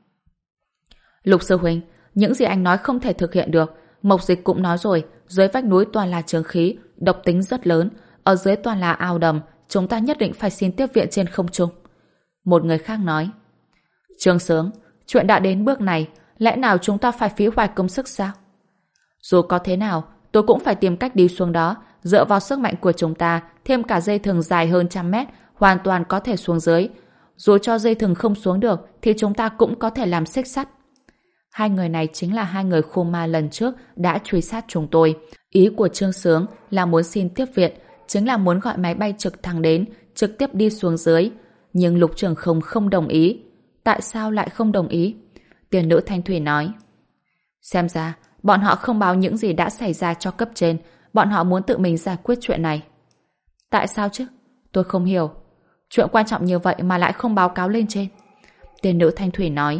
Lục sư huynh, những gì anh nói không thể thực hiện được. Mộc Dịch cũng nói rồi, dưới vách núi toàn là chướng khí, độc tính rất lớn. Ở dưới toàn là ao đầm, chúng ta nhất định phải xin tiếp viện trên không trung. Một người khác nói. Trương Sướng, chuyện đã đến bước này, lẽ nào chúng ta phải phí hoài công sức sao? Dù có thế nào, tôi cũng phải tìm cách đi xuống đó, dựa vào sức mạnh của chúng ta, thêm cả dây thừng dài hơn 100 mét, hoàn toàn có thể xuống dưới. Dù cho dây thừng không xuống được, thì chúng ta cũng có thể làm xích sắt. 2 người này chính là 2 người khô ma lần trước đã truy sát chúng tôi. Ý của Trương Sướng là muốn xin tiếp viện, chính là muốn gọi máy bay trực thăng đến, trực tiếp đi xuống dưới. Nhưng Lục Trường không đồng ý. Tại sao lại không đồng ý? Tiền nữ Thanh Thủy nói. Xem ra, bọn họ không báo những gì đã xảy ra cho cấp trên, bọn họ muốn tự mình giải quyết chuyện này. Tại sao chứ? Tôi không hiểu. Chuyện quan trọng như vậy mà lại không báo cáo lên trên. Tiền nữ Thanh Thủy nói.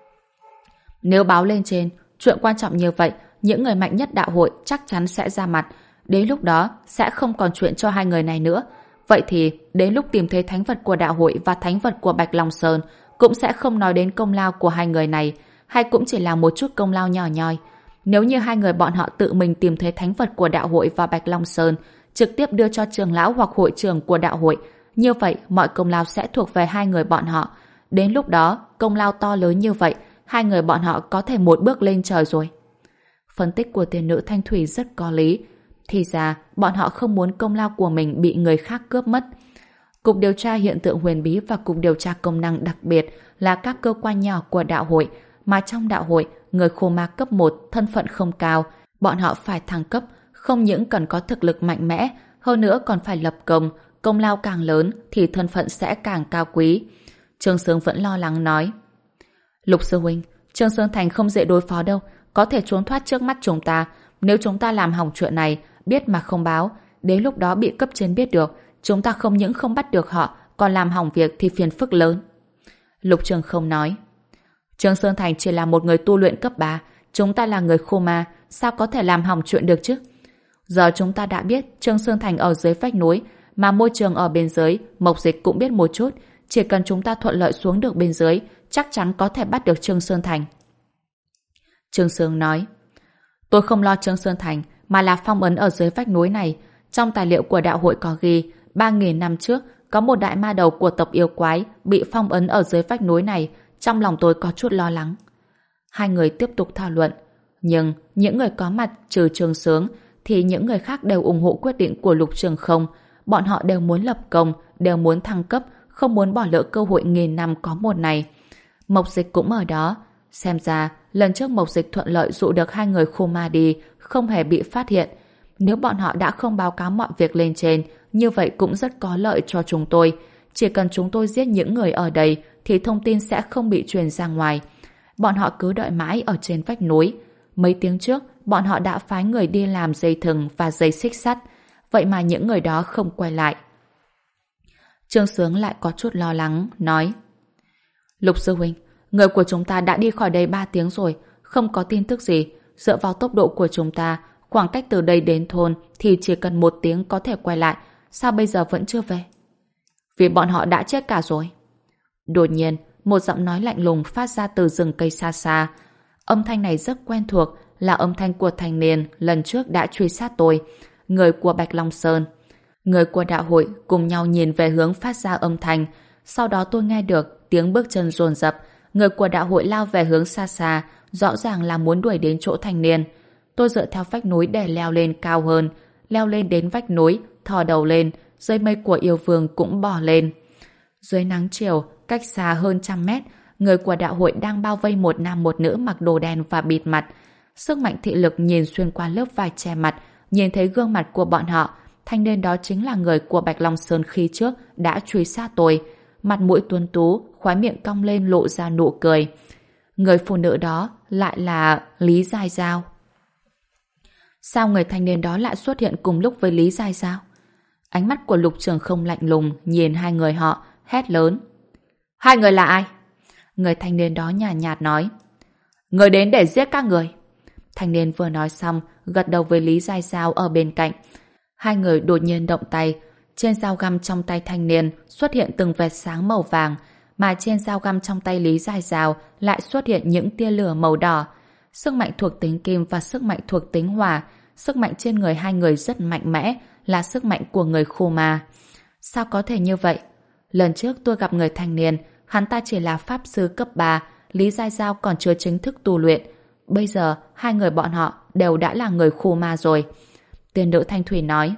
Nếu báo lên trên, chuyện quan trọng như vậy, những người mạnh nhất đạo hội chắc chắn sẽ ra mặt. Đến lúc đó, sẽ không còn chuyện cho 2 người này nữa. Vậy thì, đến lúc tìm thấy thánh vật của đạo hội và thánh vật của Bạch Long Sơn, cũng sẽ không nói đến công lao của 2 người này, hay cũng chỉ là một chút công lao nhỏ nhoi. Nếu như 2 người bọn họ tự mình tìm thấy thánh vật của đạo hội và Bạch Long Sơn, trực tiếp đưa cho trưởng lão hoặc hội trưởng của đạo hội, như vậy mọi công lao sẽ thuộc về 2 người bọn họ. Đến lúc đó, công lao to lớn như vậy, 2 người bọn họ có thể một bước lên trời rồi. Phân tích của tiền nữ Thanh Thủy rất có lý. Thì ra, bọn họ không muốn công lao của mình bị người khác cướp mất. Cục điều tra hiện tượng huyền bí và cục điều tra công năng đặc biệt là các cơ quan nhỏ của đạo hội, mà trong đạo hội, người khô ma cấp 1 thân phận không cao, bọn họ phải thăng cấp, không những cần có thực lực mạnh mẽ, hơn nữa còn phải lập công, công lao càng lớn thì thân phận sẽ càng cao quý. Trương Sướng vẫn lo lắng nói. Lục sư huynh, Trương Sương Thành không dễ đối phó đâu, có thể trốn thoát trước mắt chúng ta. Nếu chúng ta làm hỏng chuyện này, biết mà không báo, đến lúc đó bị cấp trên biết được, chúng ta không những không bắt được họ, còn làm hỏng việc thì phiền phức lớn. Lục Trường không nói. Trương Sơn Thành chỉ là một người tu luyện cấp 3, chúng ta là người khô ma, sao có thể làm hỏng chuyện được chứ? Giờ chúng ta đã biết Trương Sơn Thành ở dưới vách núi, mà môi trường ở bên dưới, Mộc Dịch cũng biết một chút, chỉ cần chúng ta thuận lợi xuống được bên dưới, chắc chắn có thể bắt được Trương Sơn Thành. Trương Sương nói, tôi không lo Trương Sơn Thành, mà là phong ấn ở dưới vách núi này. Trong tài liệu của đạo hội có ghi 3.000 năm trước có một đại ma đầu của tộc yêu quái bị phong ấn ở dưới vách núi này. Trong lòng tôi có chút lo lắng. Hai người tiếp tục thảo luận. Nhưng những người có mặt trừ Trường Sướng thì những người khác đều ủng hộ quyết định của Lục Trường Không. Bọn họ đều muốn lập công, đều muốn thăng cấp, không muốn bỏ lỡ cơ hội nghìn năm có một này. Mộc Dịch cũng ở đó. Xem ra, lần trước Mộc Dịch thuận lợi dụ được hai người khu ma đi, không hề bị phát hiện. Nếu bọn họ đã không báo cáo mọi việc lên trên, như vậy cũng rất có lợi cho chúng tôi. Chỉ cần chúng tôi giết những người ở đây, thì thông tin sẽ không bị truyền ra ngoài. Bọn họ cứ đợi mãi ở trên vách núi. Mấy tiếng trước, bọn họ đã phái người đi làm dây thừng và dây xích sắt. Vậy mà những người đó không quay lại. Trương Sướng lại có chút lo lắng, nói: Lục sư huynh, người của chúng ta đã đi khỏi đây 3 tiếng rồi, không có tin tức gì. Dựa vào tốc độ của chúng ta, khoảng cách từ đây đến thôn thì chỉ cần 1 tiếng có thể quay lại. Sao bây giờ vẫn chưa về? Vì bọn họ đã chết cả rồi. Đột nhiên, một giọng nói lạnh lùng phát ra từ rừng cây xa xa. Âm thanh này rất quen thuộc, là âm thanh của thanh niên lần trước đã truy sát tôi, người của Bạch Long Sơn. Người của đạo hội cùng nhau nhìn về hướng phát ra âm thanh. Sau đó tôi nghe được tiếng bước chân dồn dập. Người của đạo hội lao về hướng xa xa, rõ ràng là muốn đuổi đến chỗ thanh niên. Tôi dựa theo vách núi để leo lên cao hơn, leo lên đến vách núi, thò đầu lên, dây mây của yêu vương cũng bò lên. Dưới nắng chiều, cách xa hơn 100 mét, người của đạo hội đang bao vây một nam một nữ mặc đồ đen và bịt mặt. Sức mạnh thị lực nhìn xuyên qua lớp vải che mặt, nhìn thấy gương mặt của bọn họ. Thanh niên đó chính là người của Bạch Long Sơn khi trước đã truy sát tôi. Mặt mũi tuấn tú, khóe miệng cong lên lộ ra nụ cười. Người phụ nữ đó lại là Lý Giai Giao. Sao người thanh niên đó lại xuất hiện cùng lúc với Lý Giai Giao? Ánh mắt của Lục Trường Không lạnh lùng nhìn hai người họ, hét lớn: Hai người là ai? Người thanh niên đó nhàn nhạt nói: Người đến để giết các người. Thanh niên vừa nói xong, gật đầu với Lý Giai Giao ở bên cạnh. Hai người đột nhiên động tay. Trên dao găm trong tay thanh niên xuất hiện từng vệt sáng màu vàng, mà trên dao găm trong tay Lý Giai Giao lại xuất hiện những tia lửa màu đỏ. Sức mạnh thuộc tính kim và sức mạnh thuộc tính hỏa. Sức mạnh trên người hai người rất mạnh mẽ, là sức mạnh của người khu ma. Sao có thể như vậy? Lần trước tôi gặp người thanh niên, hắn ta chỉ là pháp sư cấp 3, Lý Giai Giao còn chưa chính thức tu luyện. Bây giờ, hai người bọn họ đều đã là người khu ma rồi. Tiên nữ Thanh Thủy nói: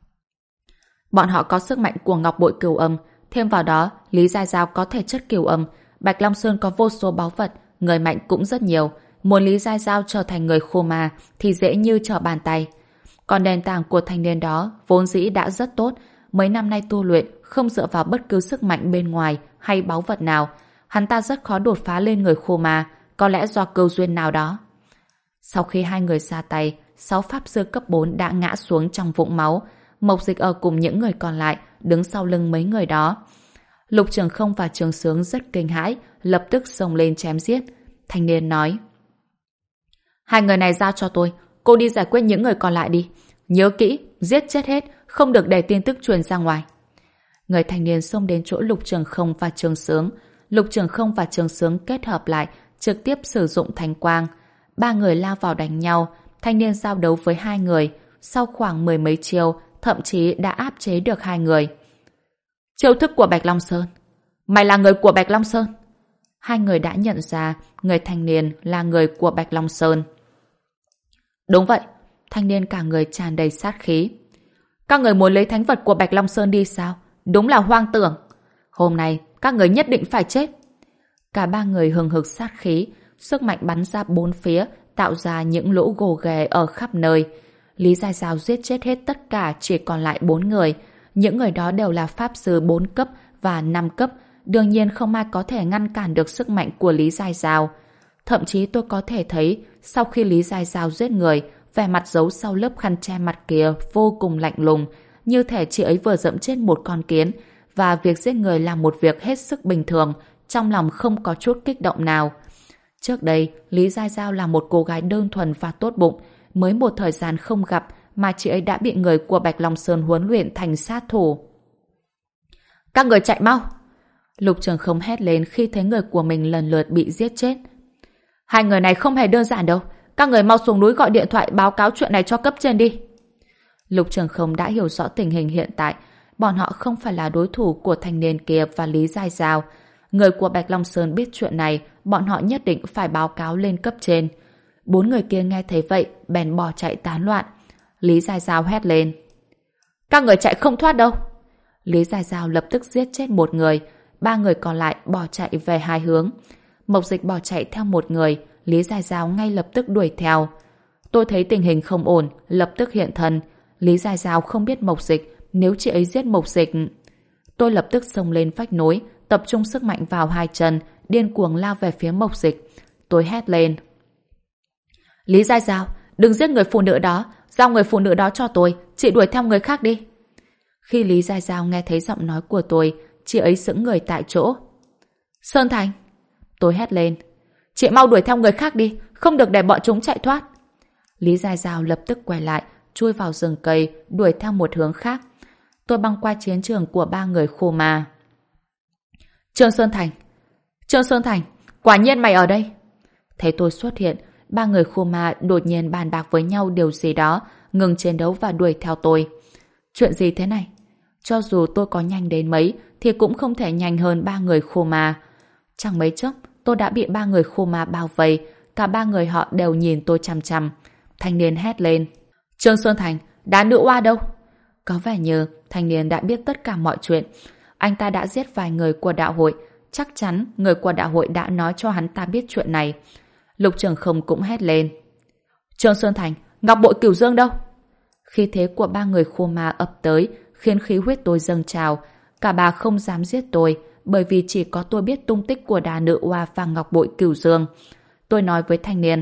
Bọn họ có sức mạnh của ngọc bội cửu âm, thêm vào đó, Lý Giai Giao có thể chất cửu âm, Bạch Long Sơn có vô số báu vật, người mạnh cũng rất nhiều. Muốn Lý Giai Giao trở thành người khu ma thì dễ như trở bàn tay. Còn nền tảng của thanh niên đó vốn dĩ đã rất tốt, mấy năm nay tu luyện không dựa vào bất cứ sức mạnh bên ngoài hay báu vật nào, hắn ta rất khó đột phá lên người khu ma, có lẽ do cơ duyên nào đó. Sau khi hai người ra tay, 6 pháp sư cấp 4 đã ngã xuống trong vũng máu. Mộc Dịch ở cùng những người còn lại đứng sau lưng mấy người đó. Lục Trường Không và Trường Sướng rất kinh hãi, lập tức xông lên chém giết. Thanh niên nói: Hai người này giao cho tôi, cô đi giải quyết những người còn lại đi. Nhớ kỹ, giết chết hết, không được để tin tức truyền ra ngoài. Người thanh niên xông đến chỗ Lục Trường Không và Trường Sướng. Lục Trường Không và Trường Sướng kết hợp lại, trực tiếp sử dụng thánh quang. 3 người lao vào đánh nhau. Thanh niên giao đấu với 2 người. Sau khoảng 10 mấy chiêu, thậm chí đã áp chế được 2 người. Chiêu thức của Bạch Long Sơn. Mày là người của Bạch Long Sơn? 2 người đã nhận ra người thanh niên là người của Bạch Long Sơn. Đúng vậy. Thanh niên cả người tràn đầy sát khí. Các người muốn lấy thánh vật của Bạch Long Sơn đi sao? Đúng là hoang tưởng. Hôm nay các người nhất định phải chết. Cả 3 người hừng hực sát khí, sức mạnh bắn ra 4 phía, tạo ra những lỗ gồ ghề ở khắp nơi. Lý Giai Giao giết chết hết tất cả, chỉ còn lại 4 người. Những người đó đều là pháp sư 4 cấp và 5 cấp. Đương nhiên không ai có thể ngăn cản được sức mạnh của Lý Giai Giao. Thậm chí tôi có thể thấy, sau khi Lý Giai Giao giết người, vẻ mặt giấu sau lớp khăn che mặt kia vô cùng lạnh lùng, như thể chị ấy vừa dẫm chết một con kiến, và việc giết người là một việc hết sức bình thường, trong lòng không có chút kích động nào. Trước đây, Lý Giai Giao là một cô gái đơn thuần và tốt bụng, mới một thời gian không gặp mà chị ấy đã bị người của Bạch Long Sơn huấn luyện thành sát thủ. Các người chạy mau! Lục Trường Không hét lên khi thấy người của mình lần lượt bị giết chết. Hai người này không hề đơn giản đâu, Các người mau xuống núi gọi điện thoại báo cáo chuyện này cho cấp trên đi. Lục Trường Không đã hiểu rõ tình hình hiện tại. Bọn họ không phải là đối thủ của thanh niên kia và Lý Giai Giao. Người của Bạch Long Sơn biết chuyện này, bọn họ nhất định phải báo cáo lên cấp trên. 4 người kia nghe thấy vậy, bèn bỏ chạy tán loạn. Lý Giai Giao hét lên. Các người chạy không thoát đâu. Lý Giai Giao lập tức giết chết 1 người, 3 người còn lại bỏ chạy về 2 hướng. Mộc Dịch bỏ chạy theo 1 người, Lý Giai Giao ngay lập tức đuổi theo. Tôi thấy tình hình không ổn, lập tức hiện thân. Lý Giai Giao không biết Mộc Dịch, nếu chị ấy giết Mộc Dịch... Tôi lập tức xông lên vách núi, tập trung sức mạnh vào 2 chân, điên cuồng lao về phía Mộc Dịch. Tôi hét lên. Lý Giai Giao, đừng giết người phụ nữ đó, giao người phụ nữ đó cho tôi, chị đuổi theo người khác đi. Khi Lý Giai Giao nghe thấy giọng nói của tôi, chị ấy sững người tại chỗ. Sơn Thành! Tôi hét lên. Chị mau đuổi theo người khác đi, không được để bọn chúng chạy thoát. Lý Giai Giao lập tức quay lại, chui vào rừng cây, đuổi theo một hướng khác. Tôi băng qua chiến trường của 3 người khô ma. Trương Sơn Thành! Trương Sơn Thành! Quả nhiên mày ở đây! Thấy tôi xuất hiện, 3 người khô ma đột nhiên bàn bạc với nhau điều gì đó, ngừng chiến đấu và đuổi theo tôi. Chuyện gì thế này? Cho dù tôi có nhanh đến mấy, thì cũng không thể nhanh hơn 3 người khô ma. Chẳng mấy chốc, tôi đã bị 3 người khô ma bao vây, cả 3 người họ đều nhìn tôi chằm chằm. Thanh niên hét lên. Trương Sơn Thành, đá nữ oa đâu? Có vẻ như thanh niên đã biết tất cả mọi chuyện. Anh ta đã giết vài người của đạo hội, chắc chắn người của đạo hội đã nói cho hắn ta biết chuyện này. Lục Trường Không cũng hét lên. Trương Sơn Thành, ngọc bội cửu dương đâu? Khí thế của 3 người khô ma ập tới, khiến khí huyết tôi dâng trào. Cả bà không dám giết tôi, bởi vì chỉ có tôi biết tung tích của đá nữ oa và ngọc bội cửu dương. Tôi nói với thanh niên.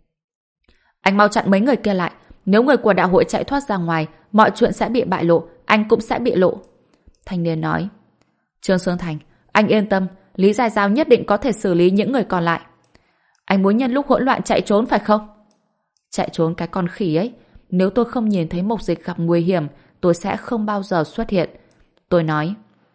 Anh mau chặn mấy người kia lại. Nếu người của đạo hội chạy thoát ra ngoài, mọi chuyện sẽ bị bại lộ, anh cũng sẽ bị lộ. Thanh niên nói. Trương Sơn Thành, anh yên tâm, Lý Giai Giao nhất định có thể xử lý những người còn lại. Anh muốn nhân lúc hỗn loạn chạy trốn phải không? Chạy trốn cái con khỉ ấy. Nếu tôi không nhìn thấy Mộc Dịch gặp nguy hiểm, tôi sẽ không bao giờ xuất hiện. Tôi nói.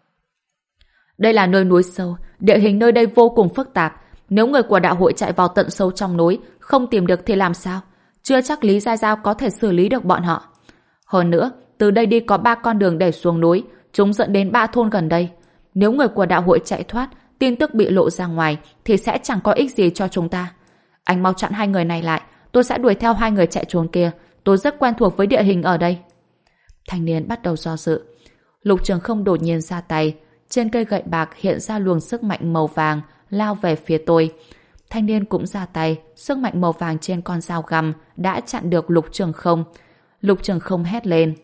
Đây là nơi núi sâu, địa hình nơi đây vô cùng phức tạp. Nếu người của đạo hội chạy vào tận sâu trong núi, không tìm được thì làm sao? Chưa chắc Lý Giai Giao có thể xử lý được bọn họ. Hơn nữa, từ đây đi có 3 con đường để xuống núi, chúng dẫn đến 3 thôn gần đây. Nếu người của đạo hội chạy thoát, tin tức bị lộ ra ngoài thì sẽ chẳng có ích gì cho chúng ta. Anh mau chặn 2 người này lại, tôi sẽ đuổi theo 2 người chạy trốn kia. Tôi rất quen thuộc với địa hình ở đây. Thanh niên bắt đầu do dự. Lục Trường Không đột nhiên ra tay, trên cây gậy bạc hiện ra luồng sức mạnh màu vàng lao về phía tôi. Thanh niên cũng ra tay, sức mạnh màu vàng trên con dao găm đã chặn được Lục Trường Không. Lục Trường Không hét lên.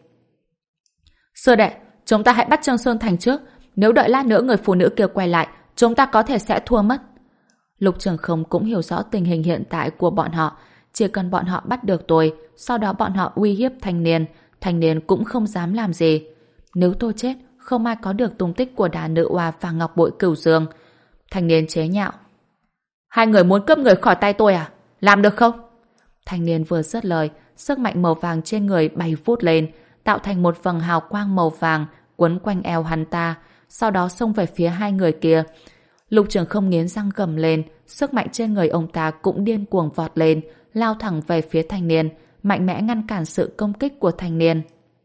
Sư đệ, chúng ta hãy bắt Trương Sơn Thành trước. Nếu đợi lát nữa người phụ nữ kia quay lại, chúng ta có thể sẽ thua mất. Lục Trường Không cũng hiểu rõ tình hình hiện tại của bọn họ. Chỉ cần bọn họ bắt được tôi, sau đó bọn họ uy hiếp thanh niên cũng không dám làm gì. Nếu tôi chết, không ai có được tung tích của đá nữ oa và ngọc bội cửu dương. Thanh niên chế nhạo. 2 người muốn cướp người khỏi tay tôi à? Làm được không? Thanh niên vừa dứt lời, sức mạnh màu vàng trên người bay vút lên, tạo thành một vầng hào quang màu vàng quấn quanh eo hắn ta, sau đó xông về phía 2 người kia. Lục Trường Không nghiến răng gầm lên, sức mạnh trên người ông ta cũng điên cuồng vọt lên, lao thẳng về phía thanh niên, mạnh mẽ ngăn cản sự công kích của thanh niên.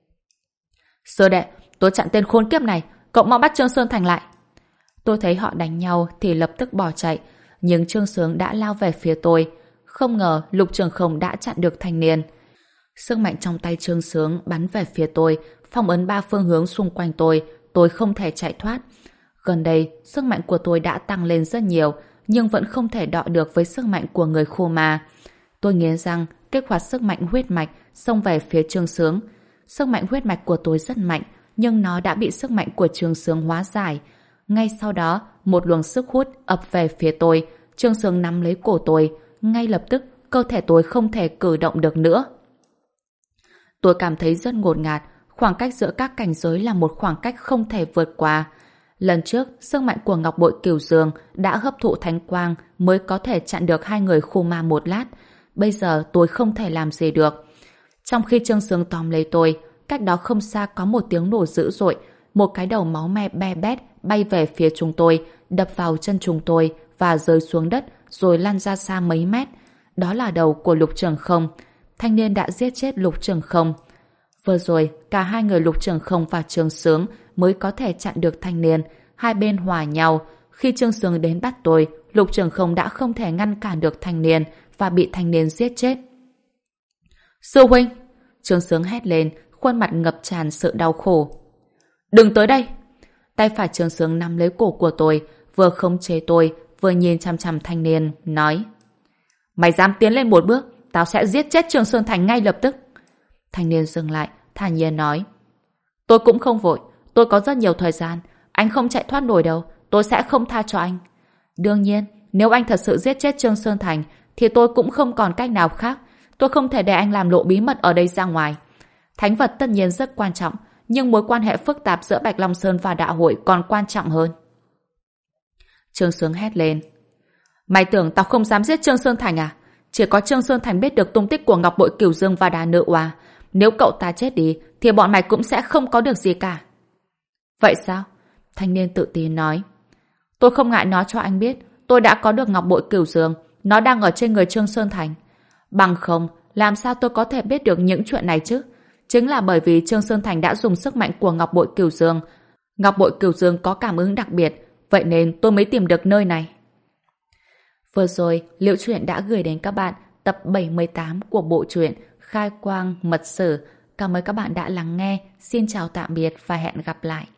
Sư đệ, tôi chặn tên khốn kiếp này, cậu mau bắt Trương Sơn Thành lại. Tôi thấy họ đánh nhau thì lập tức bỏ chạy, nhưng Trương Sướng đã lao về phía tôi. Không ngờ Lục Trường Không đã chặn được thanh niên. Sức mạnh trong tay Trương Sướng bắn về phía tôi, phong ấn 3 phương hướng xung quanh tôi không thể chạy thoát. Gần đây, sức mạnh của tôi đã tăng lên rất nhiều, nhưng vẫn không thể đọ được với sức mạnh của người khô ma. Tôi nghiến răng, kích hoạt sức mạnh huyết mạch, xông về phía Trương Sướng. Sức mạnh huyết mạch của tôi rất mạnh, nhưng nó đã bị sức mạnh của Trương Sướng hóa giải. Ngay sau đó, một luồng sức hút ập về phía tôi, Trương Sướng nắm lấy cổ tôi, ngay lập tức cơ thể tôi không thể cử động được nữa. Tôi cảm thấy rất ngột ngạt, khoảng cách giữa các cảnh giới là một khoảng cách không thể vượt qua. Lần trước, sức mạnh của ngọc bội cửu dương đã hấp thụ thánh quang mới có thể chặn được 2 người khu ma một lát. Bây giờ tôi không thể làm gì được. Trong khi Trương Sướng tóm lấy tôi, cách đó không xa có một tiếng nổ dữ dội, một cái đầu máu me be bét bay về phía chúng tôi, đập vào chân chúng tôi và rơi xuống đất rồi lăn ra xa mấy mét. đó là đầu của Lục Trường Không. Thanh niên đã giết chết Lục Trường Không. Vừa rồi, cả hai người Lục Trường Không và Trương Sướng mới có thể chặn được thanh niên. Hai bên hòa nhau. Khi Trương Sướng đến bắt tôi, Lục Trường Không đã không thể ngăn cản được thanh niên và bị thanh niên giết chết. Sư huynh! Trương Sướng hét lên, khuôn mặt ngập tràn sự đau khổ. Đừng tới đây! Tay phải Trương Sướng nắm lấy cổ của tôi, vừa khống chế tôi, vừa nhìn chằm chằm thanh niên, nói: Mày dám tiến lên một bước, tao sẽ giết chết Trương Sơn Thành ngay lập tức. Thanh niên dừng lại, thản nhiên nói: Tôi cũng không vội, tôi có rất nhiều thời gian, anh không chạy thoát nổi đâu, tôi sẽ không tha cho anh. Đương nhiên, nếu anh thật sự giết chết Trương Sơn Thành, thì tôi cũng không còn cách nào khác, tôi không thể để anh làm lộ bí mật ở đây ra ngoài. Thánh vật tất nhiên rất quan trọng, nhưng mối quan hệ phức tạp giữa Bạch Long Sơn và đạo hội còn quan trọng hơn. Trương Sướng hét lên: Mày tưởng tao không dám giết Trương Sơn Thành à? Chỉ có Trương Sơn Thành biết được tung tích của Ngọc Bội Cửu Dương và Đà Nữ Oa. Nếu cậu ta chết đi, thì bọn mày cũng sẽ không có được gì cả. Vậy sao? Thanh niên tự tin nói: Tôi không ngại nói cho anh biết, tôi đã có được Ngọc Bội Cửu Dương, nó đang ở trên người Trương Sơn Thành. Bằng không, làm sao tôi có thể biết được những chuyện này chứ? Chính là bởi vì Trương Sơn Thành đã dùng sức mạnh của Ngọc Bội Cửu Dương. Ngọc Bội Cửu Dương có cảm ứng đặc biệt, vậy nên tôi mới tìm được nơi này. Vừa rồi, Liễu Chuyện đã gửi đến các bạn tập 78 của bộ truyện Khai Quang Mật Sử. Cảm ơn các bạn đã lắng nghe. Xin chào tạm biệt và hẹn gặp lại.